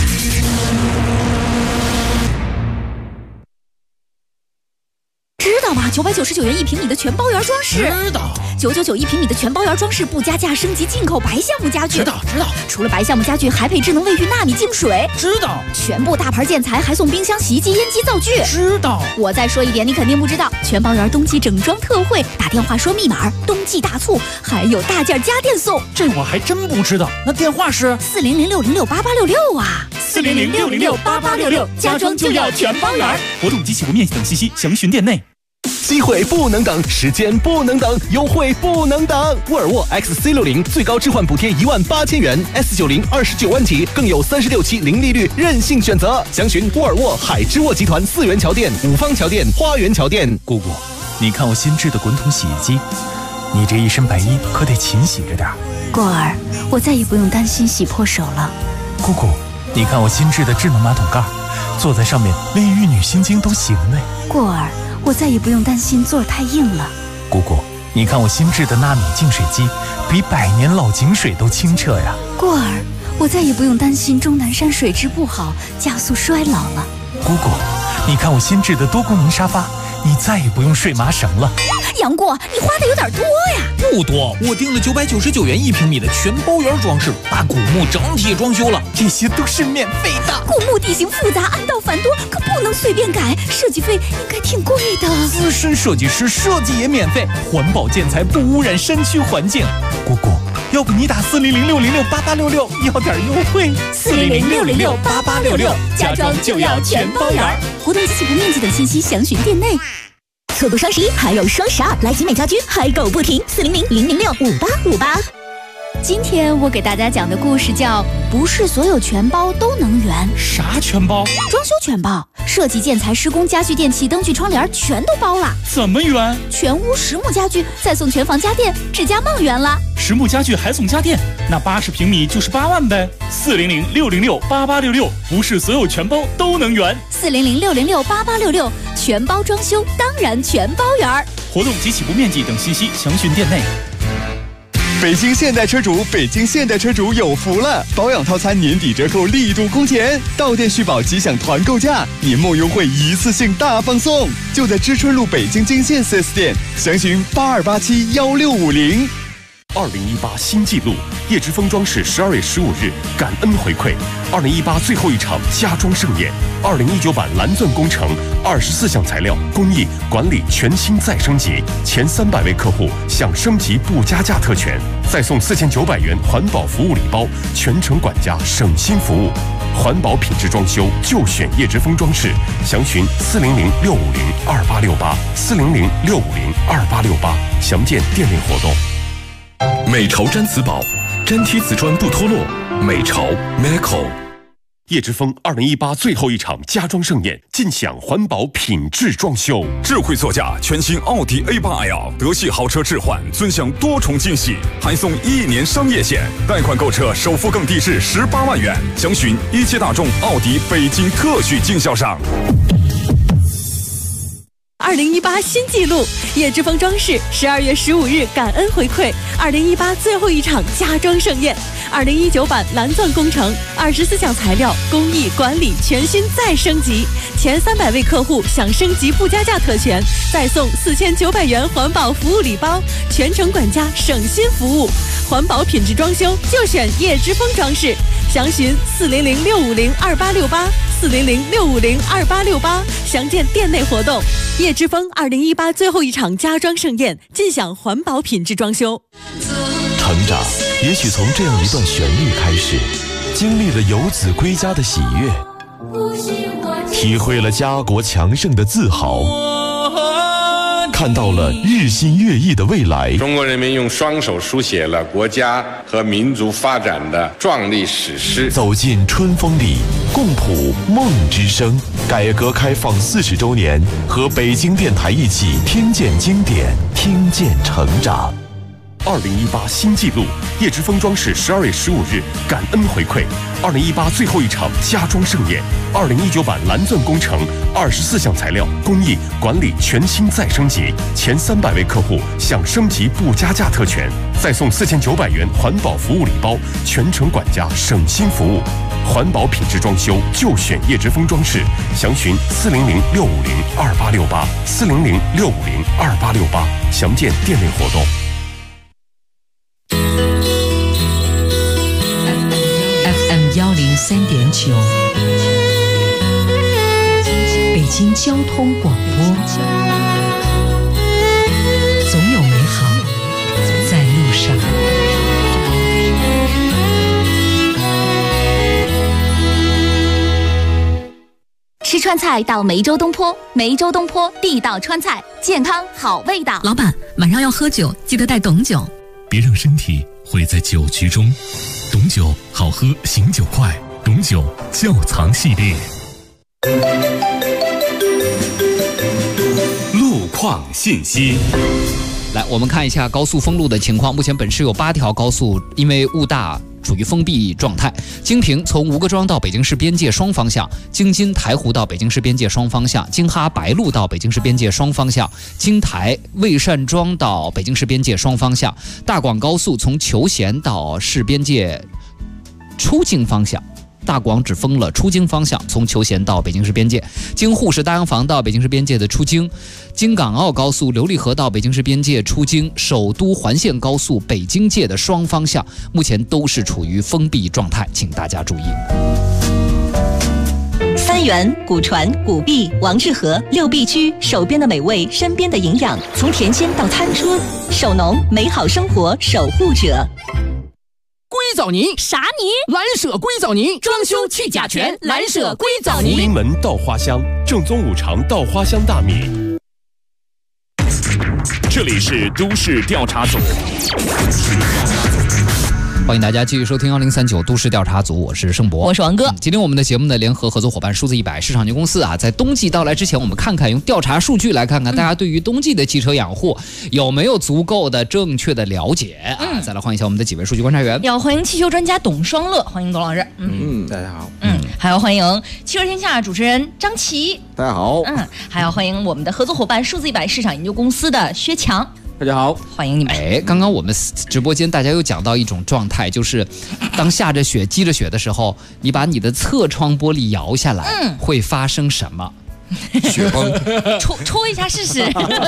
知道吗？999元1平米的全包圆装饰。 知道。 9991平米的全包圆装饰不加价升级进口白橡木家具。 知道。 除了白橡木家具，还配智能卫浴纳米净水。 知道。 全部大牌建材还送冰箱、洗衣机、烟机、灶具。 知道。 我再说一点，你肯定不知道，全包圆冬季整装特惠，打电话说密码，冬季大促，还有大件家电送。 这我还真不知道。那电话是 400-606-8866啊。 400-606-8866，家装就要全包圆。活动及起步面积等信息详询店内。 机会不能等，时间不能等，优惠不能等。沃尔沃 XC60最高置换补贴18000元 ，S90 29万起，更有36期零利率，任性选择。详询沃尔沃海之沃集团4元桥店、五方桥店、花园桥店。 姑姑，你看我新制的滚筒洗衣机，你这一身白衣可得勤洗着点。 过儿，我再也不用担心洗破手了。 姑姑，你看我新制的智能马桶盖，坐在上面连玉女心经都行嘞。 过儿，我再也不用担心座儿太硬了。 姑姑，你看我新制的纳米净水机，比100年老井水都清澈呀。 过儿，我再也不用担心终南山水质不好，加速衰老了。 姑姑，你看我新制的多功能沙发，你再也不用睡麻绳了。 杨过，你花的有点多呀。 不多，我订了999元1平米的全包圆装饰，把古墓整体装修了，这些都是免费的。 古墓地形复杂，暗道繁多，可不能随便改，设计费应该挺贵的。 资深设计师设计也免费，环保建材不污染山区环境。姑姑，要不你打400-606-8866要点优惠。 400-606-8866，家装就要全包圆。活动及起步面积等信息详询店内。错过双11还有双12，来集美家居嗨购不停，400-006-5858。今天我给大家讲的故事叫不是所有全包都能圆。 啥全包？ 装修全包，设计、建材、施工、家具、电器、灯具、窗帘全都包了。 怎么圆？ 全屋实木家具，再送全房家电，指甲梦圆了。 实木家具还送家电，那80平米就是8万呗。400-606-8866，不是所有全包都能圆。 400-606-8866，全包装修当然全包圆。 活动及起步面积等信息详询店内。 北京现代车主有福了！保养套餐年底折扣力度空前，到店续保即享团购价，年末优惠一次性大放送，就在知春路北京金线 4S 店，详询82871650。 2018新纪录，叶之峰装饰12月15日感恩回馈2018最后一场家装盛宴，2019版蓝钻工程24项材料工艺管理全新再升级，前300位客户享升级不加价特权，再送4900元环保服务礼包，全程管家省心服务，环保品质装修就选叶之峰装饰，详询400-650-2868，400-650-2868，详见店内活动。 美潮毡瓷宝，粘贴瓷砖不脱落。美潮 Meco。 叶之峰2018最后一场家装盛宴，尽享环保品质装修。 智慧座驾，全新奥迪 A8L， 德系豪车置换，尊享多重惊喜，还送1年商业险，贷款购车首付更低至18万元。详询一汽大众奥迪北京特许经销商。 2018新纪录，叶之峰装饰12月15日感恩回馈2018最后一场家装盛宴，2019版蓝钻工程24项材料工艺管理全新再升级， 前300位客户享升级不加价特权，再送4900元环保服务礼包，全程管家省心服务，环保品质装修就选叶之峰装饰。详询400-650-2868，400-650-2868，详见店内活动。叶之峰2018最后一场家装盛宴，尽享环保品质装修。 成长也许从这样一段旋律开始，经历了游子归家的喜悦，体会了家国强盛的自豪，看到了日新月异的未来。 中国人民用双手书写了国家和民族发展的壮丽史诗。 走进春风里，共谱梦之声。改革开放40周年，和北京电台一起听见经典，听见成长。 2018新纪录，叶之峰装饰12月15日感恩回馈2018最后一场家装盛宴。2019版蓝钻工程24项材料工艺管理全新再升级，前300位客户享升级不加价特权，再送4900元环保服务礼包，全程管家省心服务。环保品质装修就选叶之峰装饰，详询400-650-2868，400-650-2868，详见店内活动。 103.9，北京交通广播，总有美好在路上。 吃川菜到梅州东坡，梅州东坡地道川菜，健康好味道。 老板，晚上要喝酒，记得带董酒， 别让身体毁在酒局中。董酒好喝，醒酒快，董酒窖藏系列。 路况信息。 来，我们看一下高速封路的情况。目前本市有8条高速因为雾大处于封闭状态。京平从吴各庄到北京市边界双方向，京津台湖到北京市边界双方向，京哈白鹿到北京市边界双方向，京台魏善庄到北京市边界双方向。大广高速从求贤到市边界出京方向。大广只封了出京方向，从求贤到北京市边界，京沪市大洋房到北京市边界的出京，京港澳高速琉璃河到北京市边界出京，首都环线高速北京界的双方向目前都是处于封闭状态，请大家注意。 三元、古传、古壁、王致和6必居，手边的美味，身边的营养，从甜鲜到餐桌，手农美好生活守护者。 硅藻泥啥泥？ 蓝舍硅藻泥，装修去甲醛，蓝舍硅藻泥。 福临门稻花香，正宗五常稻花香大米。这里是都市调查组。 欢迎大家继续收听1039都市调查组，我是盛博， 我是王哥。 今天我们的节目呢，联合合作伙伴数字100市场有限公司啊，在冬季到来之前，我们看看用调查数据来看看大家对于冬季的汽车养护有没有足够的正确的了解啊。再来欢迎一下我们的几位数据观察员， 要欢迎汽修专家董双乐，欢迎董老师。 大家好。 还要欢迎汽车天下主持人张琪， 大家好。 还要欢迎我们的合作伙伴数字100市场研究公司的薛强。 大家好， 欢迎你们。 刚刚我们直播间大家有讲到一种状态，就是当下着雪、积着雪的时候，你把你的侧窗玻璃摇下来，会发生什么？ 雪崩， 戳一下试试。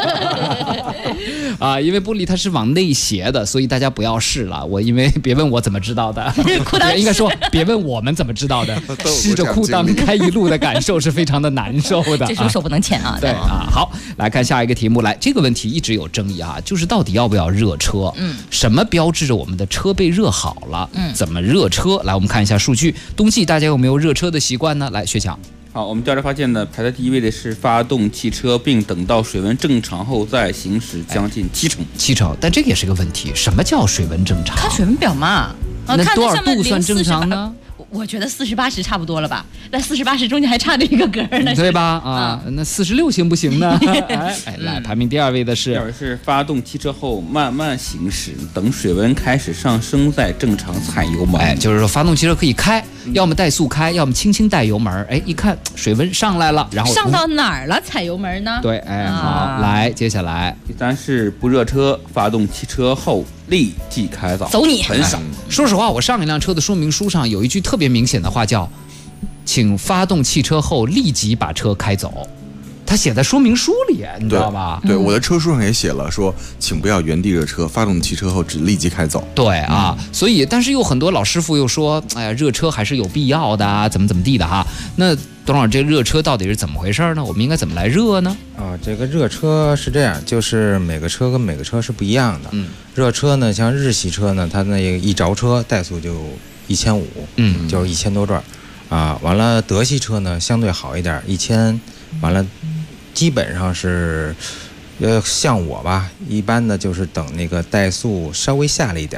啊，因为玻璃它是往内斜的，所以大家不要试了。因为别问我怎么知道的，应该说别问我们怎么知道的。湿着裤裆开一路的感受是非常的难受的。 这时候手不能欠啊。 对啊，好，来看下一个题目。来，这个问题一直有争议啊，就是到底要不要热车？什么标志着我们的车被热好了？怎么热车？来，我们看一下数据。冬季大家有没有热车的习惯呢？来，薛强。 好，我们调查发现呢，排在第一位的是发动汽车并等到水温正常后再行驶，将近70%。 但这个也是个问题，什么叫水温正常？ 看水温表嘛。 那多少度算正常呢？ 我觉得48时差不多了吧？那48时中间还差着一个格呢， 对吧？那46行不行呢？来，排名第2位的是， 第2位是发动汽车后慢慢行驶，等水温开始上升再正常踩油门。 就是说发动汽车可以开，要么怠速开，要么轻轻带油门。一看水温上来了，然后上到哪儿了？踩油门呢？ 对，好，来，接下来第3是不热车，发动汽车后立即开走， 走你很少。 说实话，我上一辆车的说明书上有一句特别明显的话，叫请发动汽车后立即把车开走。它写在说明书里，你知道吧？ 对，我的车书上也写了说，请不要原地热车，发动汽车后只立即开走。 对啊，所以但是有很多老师傅又说，哎呀，热车还是有必要的啊，怎么地的哈。那董老师，这热车到底是怎么回事呢？我们应该怎么来热呢？ 这个热车是这样，就是每个车跟每个车是不一样的。热车呢，像日系车呢，它那个一着车怠速就1500，就是1000多转啊。完了，德系车呢相对好一点，1000，完了。基本上是，像我吧，一般的就是等那个怠速稍微下了一点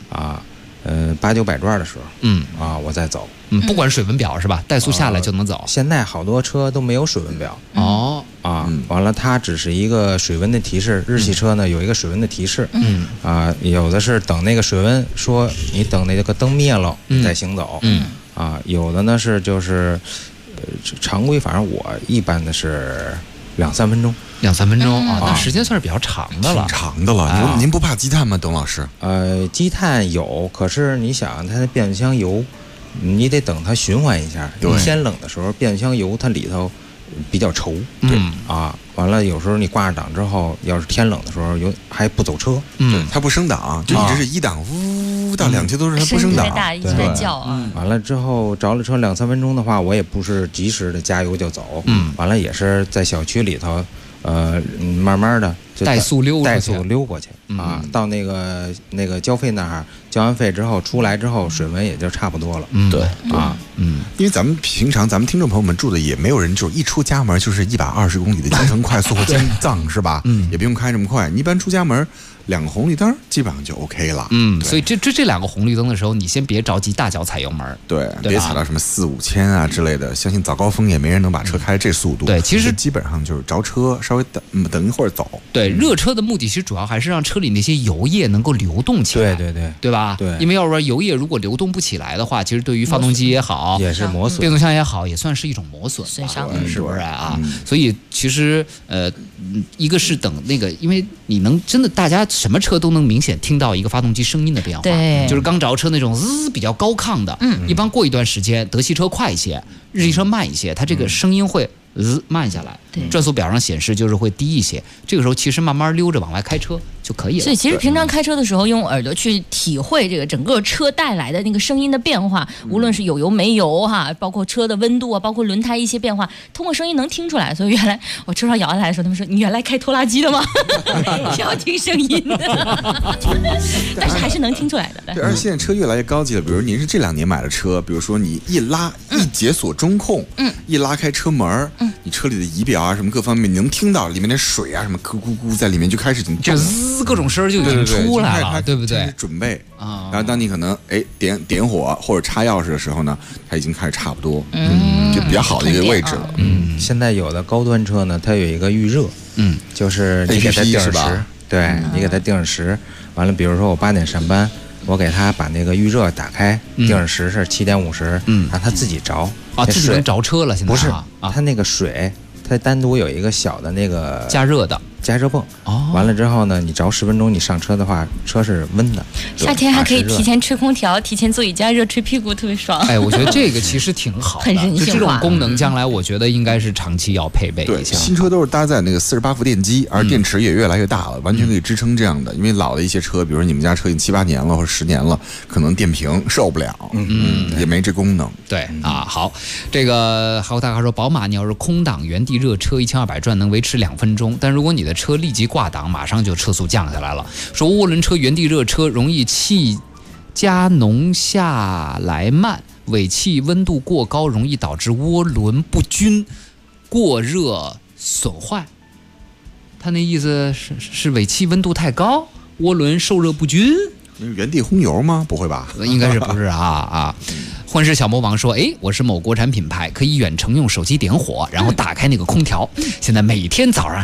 ，800-900转的时候，我再走， 不管水温表是吧？怠速下来就能走。 现在好多车都没有水温表完了它只是一个水温的提示。日系车呢有一个水温的提示，有的是等那个水温说你等那个灯灭了你再行走，有的呢是就是，常规反正我一般的是。2-3分钟 ，2-3分钟那时间算是比较长的了， 挺长的了。您不怕积碳吗，董老师？ 积碳有，可是你想，它的变速箱油，你得等它循环一下。天冷的时候，变速箱油它里头比较稠，完了有时候你挂上档之后，要是天冷的时候还不走车， 它不升档，就一直是1档，呜到2000多转，它不升档， 一直在叫完了之后着了车2-3分钟的话，我也不是及时的加油就走，完了也是在小区里头，慢慢的怠速溜过去到那个交费那儿，交完费之后出来之后，水温也就差不多了。 因为咱们平常咱们听众朋友们住的也没有人就是一出家门就是120公里的京承快速或京藏是吧？也不用开这么快，你一般出家门2个红绿灯基本上就 OK 了。 所以这2个红绿灯的时候，你先别着急大脚踩油门， 对，别踩到什么4-5千啊之类的。相信早高峰也没人能把车开这速度。 对，其实基本上就是着车稍微等一会儿走。 对，热车的目的其实主要还是让车里那些油液能够流动起来。对吧？ 对， 因为要不然油液如果流动不起来的话，其实对于发动机也好， 也是磨损； 变速箱也好，也算是一种磨损， 损伤， 是不是啊？所以其实一个是等那个，因为你能真的大家什么车都能明显听到一个发动机声音的变化， 对， 就是刚着车那种比较高亢的，一般过一段时间，德系车快一些，日系车慢一些，它这个声音会慢下来，转速表上显示就是会低一些。这个时候其实慢慢溜着往外开车就可以了。 所以其实平常开车的时候，用耳朵去体会这个整个车带来的那个声音的变化，无论是有油没油包括车的温度包括轮胎一些变化，通过声音能听出来。所以原来我车上摇下来的时候，他们说你原来开拖拉机的吗？是要听声音的，但是还是能听出来的。 对，而且现在车越来越高级了，比如您是这2年买的车，比如说你一解锁中控，一拉开车门，你车里的仪表什么各方面，你能听到里面的水什么咕咕咕在里面就开始就各种声就已经出来了，对不对？ 准备然后当你可能点火或者插钥匙的时候呢，它已经开始差不多，就比较好的一个位置了。 现在有的高端车呢，它有一个预热，就是你给它定时，对，你给它定时，完了，比如说我8点上班，我给它把那个预热打开，定时是7点50，让它自己着自己能着车了。现在不是它那个水，它单独有一个小的那个加热泵，完了之后呢，你着10分钟，你上车的话，车是温的。 夏天还可以提前吹空调，提前座椅加热，吹屁股，特别爽。 我觉得这个其实挺好的， 很人性化。 就这种功能，将来我觉得应该是长期要配备一下。 新车都是搭载那个48伏电机，而电池也越来越大了，完全可以支撑这样的。因为老的一些车，比如说你们家车已经7-8年了或者10年了，可能电瓶受不了，也没这功能。 对好，这个还有大家说，宝马你要是空档原地热车1200转能维持2分钟，但如果你的车立即挂档，马上就车速降下来了。说涡轮车原地热车容易气加浓下来慢，尾气温度过高容易导致涡轮不均，过热损坏。他那意思是尾气温度太高，涡轮受热不均。 原地烘油吗？不会吧？ 应该是不是啊？幻视小魔王说：“我是某国产品牌，可以远程用手机点火，然后打开那个空调。现在每天早上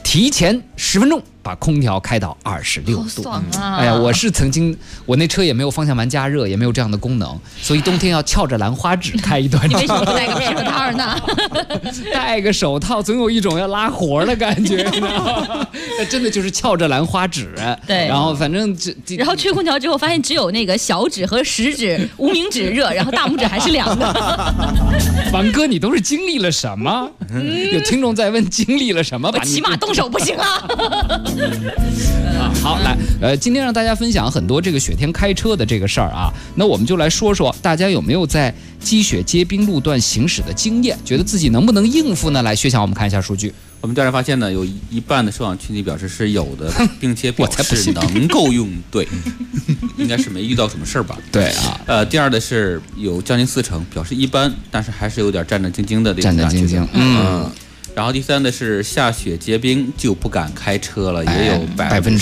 提前10分钟把空调开到26度， 好爽啊！ 哎呀，我是曾经，我那车也没有方向盘加热，也没有这样的功能，所以冬天要翘着兰花指开一段。 你为什么不戴个皮手套呢？ 戴个手套总有一种要拉活的感觉，那真的就是翘着兰花指。 对， 然后反正然后吹空调之后，发现只有那个小指和食指、无名指热，然后大拇指还是凉的。 王哥，你都是经历了什么？有听众在问经历了什么？ 我起码动手不行啊！ 好，来，今天让大家分享很多这个雪天开车的这个事儿啊。那我们就来说说，大家有没有在积雪结冰路段行驶的经验？觉得自己能不能应付呢？来，薛强，我们看一下数据。 我们调查发现呢，有一半的受访群体表示是有的，并且表示能够用对，应该是没遇到什么事儿吧？ 对啊。 第二的是有将近40%表示一般，但是还是有点战战兢兢的这种感觉。 战战兢兢， 然后第三的是下雪结冰就不敢开车了，也有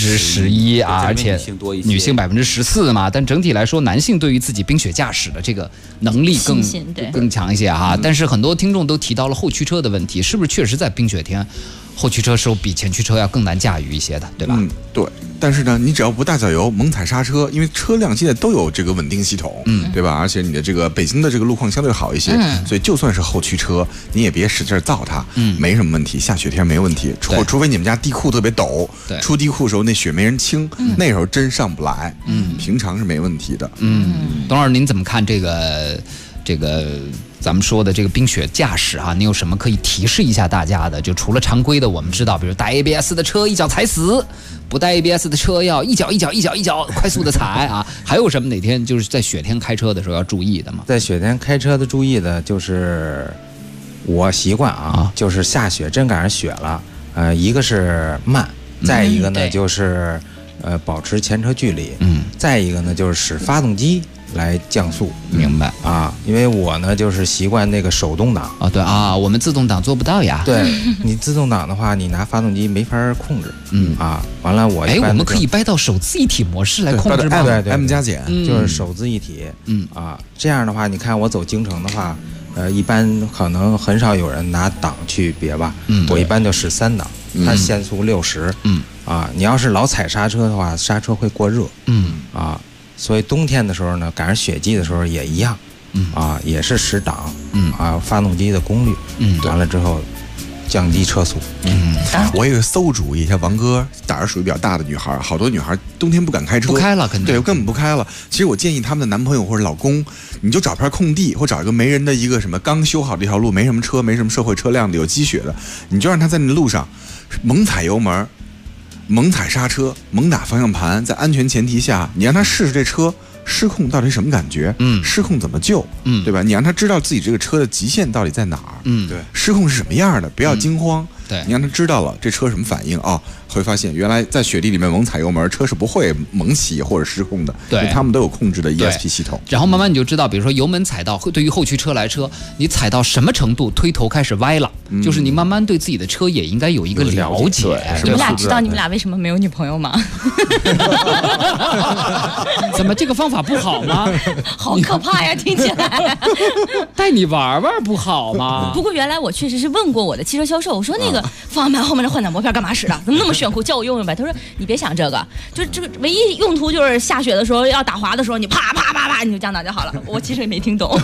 11%啊，而且女性14%嘛。但整体来说，男性对于自己冰雪驾驶的这个能力更强一些哈。但是很多听众都提到了后驱车的问题，是不是确实在冰雪天，后驱车时候比前驱车要更难驾驭一些的，对吧？ 对。但是呢，你只要不大脚油、猛踩刹车，因为车辆现在都有这个稳定系统，对吧？而且你的这个北京的这个路况相对好一些，所以就算是后驱车，你也别使劲造它，没什么问题。下雪天没问题，除非你们家地库特别陡，出地库的时候那雪没人清，那时候真上不来。平常是没问题的。 董老师，您怎么看这个？咱们说的这个冰雪驾驶哈，你有什么可以提示一下大家的？就除了常规的，我们知道，比如带 ABS 的车一脚踩死，不带 ABS 的车要一脚快速的踩啊。还有什么哪天就是在雪天开车的时候要注意的吗？ 在雪天开车的注意的就是我习惯就是下雪真赶上雪了，一个是慢，再一个呢就是保持前车距离，再一个呢就是使发动机来降速。 明白啊，因为我呢就是习惯那个手动挡啊，对啊，我们自动挡做不到呀。 对，你自动挡的话，你拿发动机没法控制。完了我我们可以掰到手自一体模式来控制吗？ 对 M 加减， 就是手自一体。这样的话，你看我走京城的话，一般可能很少有人拿档去别吧。我一般就使3档，它限速60。你要是老踩刹车的话，刹车会过热。所以冬天的时候呢，赶上雪季的时候也一样，也是10档，发动机的功率，完了之后降低车速。 我有个馊主意，像王哥胆儿属于比较大的女孩，好多女孩冬天不敢开车， 不开了，肯定对，根本不开了。其实我建议他们的男朋友或者老公，你就找片空地，或找一个没人的一个什么刚修好这条路，没什么车，没什么社会车辆的，有积雪的，你就让他在那路上猛踩油门，猛踩刹车，猛打方向盘，在安全前提下，你让他试试这车失控到底什么感觉，失控怎么救，对吧？你让他知道自己这个车的极限到底在哪儿，对，失控是什么样的，不要惊慌， 对， 你让他知道了这车什么反应会发现原来在雪地里面猛踩油门，车是不会猛起或者失控的， 对， 他们都有控制的 ESP 系统。 然后慢慢你就知道，比如说油门踩到，对于后驱车来说，你踩到什么程度，推头开始歪了，就是你慢慢对自己的车也应该有一个了解。 你们俩知道你们俩为什么没有女朋友吗？ 怎么这个方法不好吗？ 好可怕呀，听起来。 带你玩玩不好吗？ 不过原来我确实是问过我的汽车销售，我说那个方向盘后面的换挡拨片干嘛使的？怎么那么炫酷？叫我用用呗。他说你别想这个，就这个唯一用途就是下雪的时候要打滑的时候，你啪啪啪啪你就降档就好了。我其实也没听懂。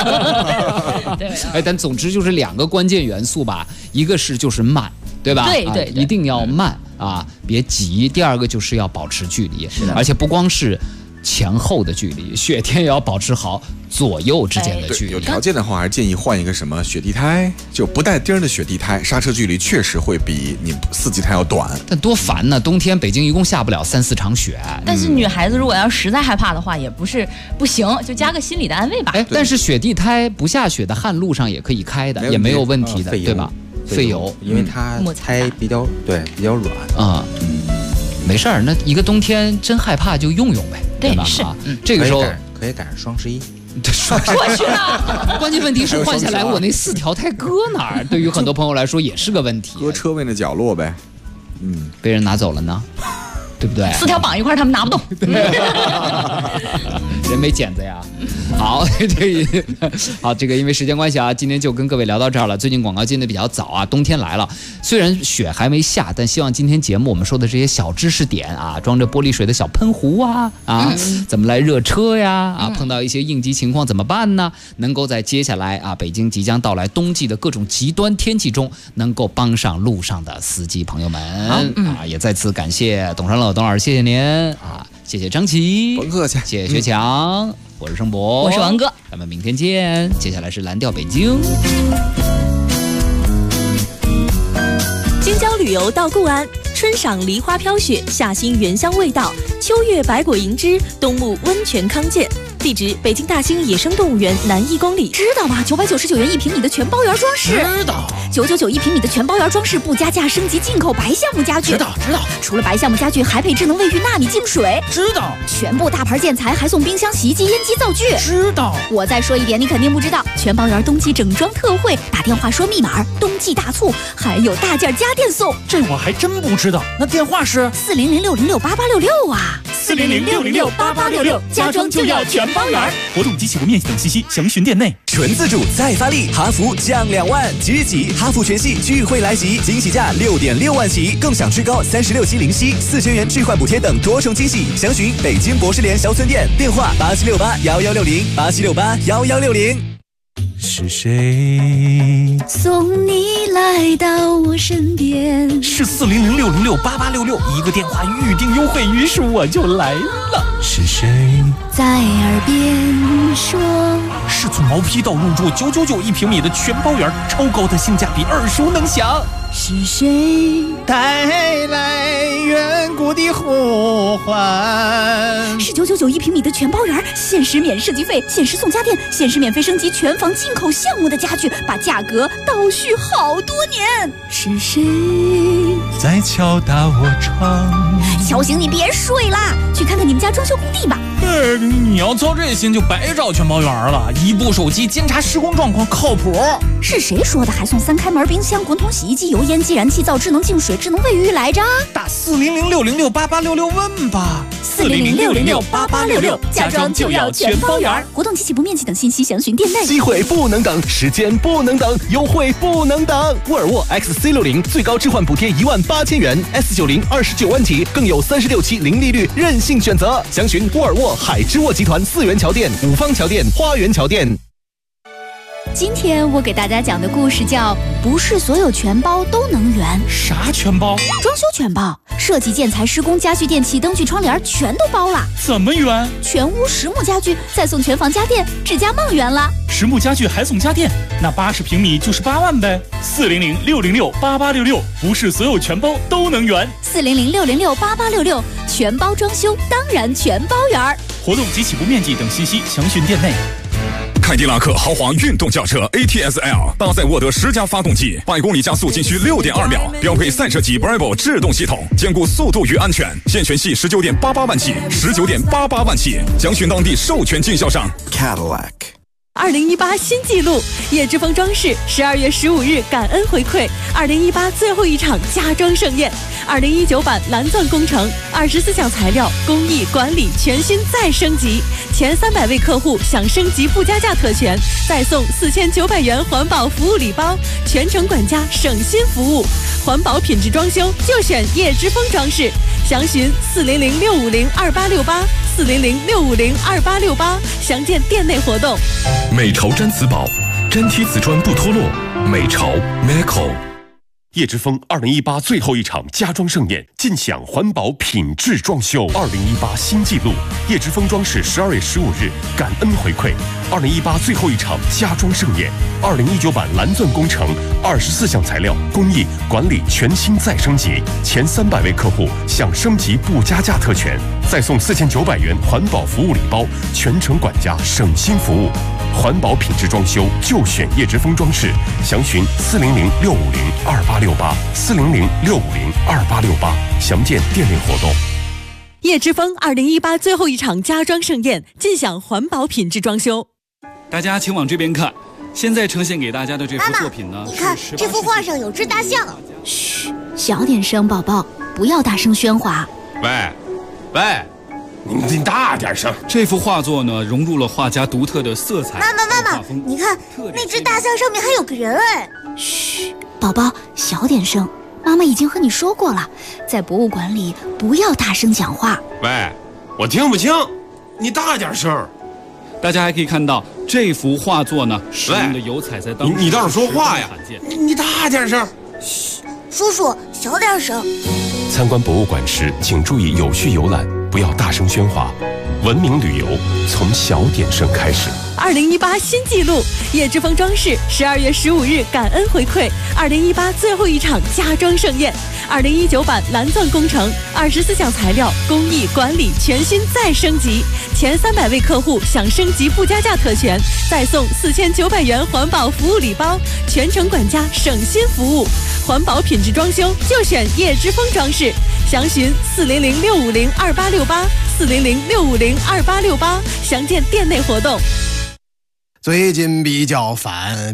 对，但总之就是2个关键元素吧，一个是就是慢，对吧？ 对， 一定要慢别急。第二个就是要保持距离，而且不光是前后的距离，雪天也要保持好左右之间的距离。 有条件的话，还是建议换一个什么雪地胎，就不带钉的雪地胎，刹车距离确实会比你4级胎要短。 但多烦呢！冬天北京一共下不了3-4场雪。 但是女孩子如果要实在害怕的话，也不是不行，就加个心理的安慰吧。 但是雪地胎不下雪的旱路上也可以开的，也没有问题的，对吧？费油， 因为它胎比较软没事儿，那一个冬天真害怕就用用呗，对吧？ 是， 这个时候可以赶上双11。 我去了， 关键问题是换下来我那4条胎搁哪儿？对于很多朋友来说也是个问题。 搁车位那角落呗， 被人拿走了呢，对不对？ 4条绑一块，他们拿不动。 人没剪子呀。好，这个因为时间关系啊，今天就跟各位聊到这儿了。最近广告进的比较早啊，冬天来了，虽然雪还没下，但希望今天节目我们说的这些小知识点啊，装着玻璃水的小喷壶啊，怎么来热车呀，碰到一些应急情况怎么办呢？能够在接下来啊，北京即将到来冬季的各种极端天气中，能够帮上路上的司机朋友们啊，也再次感谢董山老董老师，谢谢您啊，谢谢张琪， 甭客气， 谢谢学强，我是盛博， 我是王哥， 咱们明天见。接下来是蓝调北京。 京郊旅游到固安，春赏梨花飘雪，夏欣原香味道，秋月百果盈枝，冬沐温泉康健。地址：北京大兴野生动物园南1公里。 知道吗？999元1平米的全包圆装饰。 知道。 9991平米的全包圆装饰不加价升级进口白橡木家具。 知道。 除了白橡木家具，还配智能卫浴纳米净水。 知道。 全部大牌建材，还送冰箱、洗衣机、烟机、灶具。 知道。 我再说一点，你肯定不知道，全包圆冬季整装特惠，打电话说密码，冬季大促，还有大件家电送。 这我还真不知道。那电话是 400-606-8866啊。 400-606-8866，家装就要全包圆。 活动及起步面积等信息详询店内。 纯自主再发力，哈弗降2万，即日起哈弗全系聚会来袭，惊喜价6.6万起，更享最高36期零息，4000元置换补贴等多重惊喜。详询北京博士联小村店，电话87681160，87681160。 是谁送你来到我身边？ 是400-606-8866，一个电话预定优惠，于是我就来了。 是谁在耳边说？ 是从毛坯到入住9991平米的全包圆，超高的性价比，耳熟能详。 是谁带来远古的呼唤？ 是9991平米的全包圆，限时免设计费，限时送家电，限时免费升级全房进口项目的家具，把价格倒叙好多年。是谁在敲打我窗？ 敲醒你别睡啦，去看看你们家装修工地吧。 你要操这心就白找全包圆了，一部手机监察施工状况靠谱。 是谁说的？还送3开门冰箱、滚筒洗衣机、油烟机、燃气灶、智能净水、智能卫浴来着？ 打400-606-8866问吧。 400-606-8866，家装就要全包圆。 活动及起步面积等信息详询店内。 机会不能等，时间不能等，优惠不能等。沃尔沃 XC60最高置换补贴18000元，S90 29万起，更有36期零利率，任性选择。详询沃尔沃海之沃集团4元桥店、五方桥店、花园桥店。 今天我给大家讲的故事叫不是所有全包都能圆。 啥全包？ 装修全包，设计、建材、施工、家具、电器、灯具、窗帘全都包了。 怎么圆？ 全屋实木家具，再送全房家电，智家梦圆了。 实木家具还送家电，那80平米就是8万呗。400-606-8866，不是所有全包都能圆。 400-606-8866，全包装修当然全包圆。 活动及起步面积等信息详询店内。 凯迪拉克豪华运动轿车 ATS-L 搭载沃德10加发动机，100公里加速仅需6.2秒，标配赛车级 Bravo 制动系统，兼顾速度与安全。现全系19.88万起，19.88万起，详询当地授权经销商 Cadillac。 2018新纪录，叶之峰装饰12月15日感恩回馈2018最后一场家装盛宴，2019版蓝钻工程，24项材料工艺管理全新再升级，前300位客户享升级不加价特权，再送4900元环保服务礼包，全程管家省心服务，环保品质装修就选叶之峰装饰。详询400-650-2868，400-650-2868，详见店内活动。 美潮毡瓷宝，粘贴瓷砖不脱落。美潮 Meco。叶之峰2018最后一场家装盛宴，尽享环保品质装修。2018新纪录，叶之峰装饰12月15日感恩回馈2018最后一场家装盛宴。2019版蓝钻工程，24项材料工艺管理全新再升级，前300位客户享升级不加价特权，再送4900元环保服务礼包，全程管家省心服务。环保品质装修就选叶之峰装饰，详询400-650-2868，400-650-2868，详见店内活动。 叶之峰2018最后一场家装盛宴，尽享环保品质装修。 大家请往这边看，现在呈现给大家的这幅作品呢， 你看这幅画上有只大象。嘘，小点声，宝宝，不要大声喧哗。 喂， 你大点声。 这幅画作呢，融入了画家独特的色彩。 妈妈，你看那只大象上面还有个人哎！ 嘘，宝宝，小点声。妈妈已经和你说过了，在博物馆里不要大声讲话。 喂，我听不清，你大点声。 大家还可以看到这幅画作呢，使用的油彩在当时你倒是说话呀！你大点声。 嘘，叔叔小点声。 参观博物馆时，请注意有序游览，不要大声喧哗。文明旅游从小点声开始。 2018新纪录，叶之峰装饰12月15日感恩回馈2018最后一场家装盛宴，2019版蓝钻工程24项材料工艺管理全新再升级，前300位客户享升级不加价特权，再送4900元环保服务礼包，全程管家省心服务，环保品质装修就选叶之峰装饰，详询400-650-2868，400-650-2868，详见店内活动。 最近比较烦，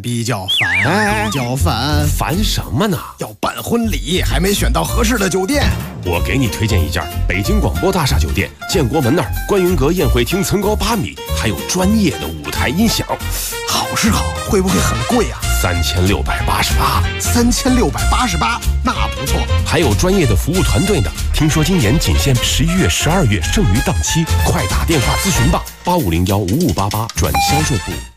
烦什么呢？ 要办婚礼，还没选到合适的酒店。 我给你推荐一家北京广播大厦酒店，建国门那儿观云阁宴会厅层高8米，还有专业的舞台音响。 好是好，会不会很贵啊 ？3688， 那不错。 还有专业的服务团队呢。听说今年仅限11月、12月剩余档期，快打电话咨询吧，8501-5588转销售部。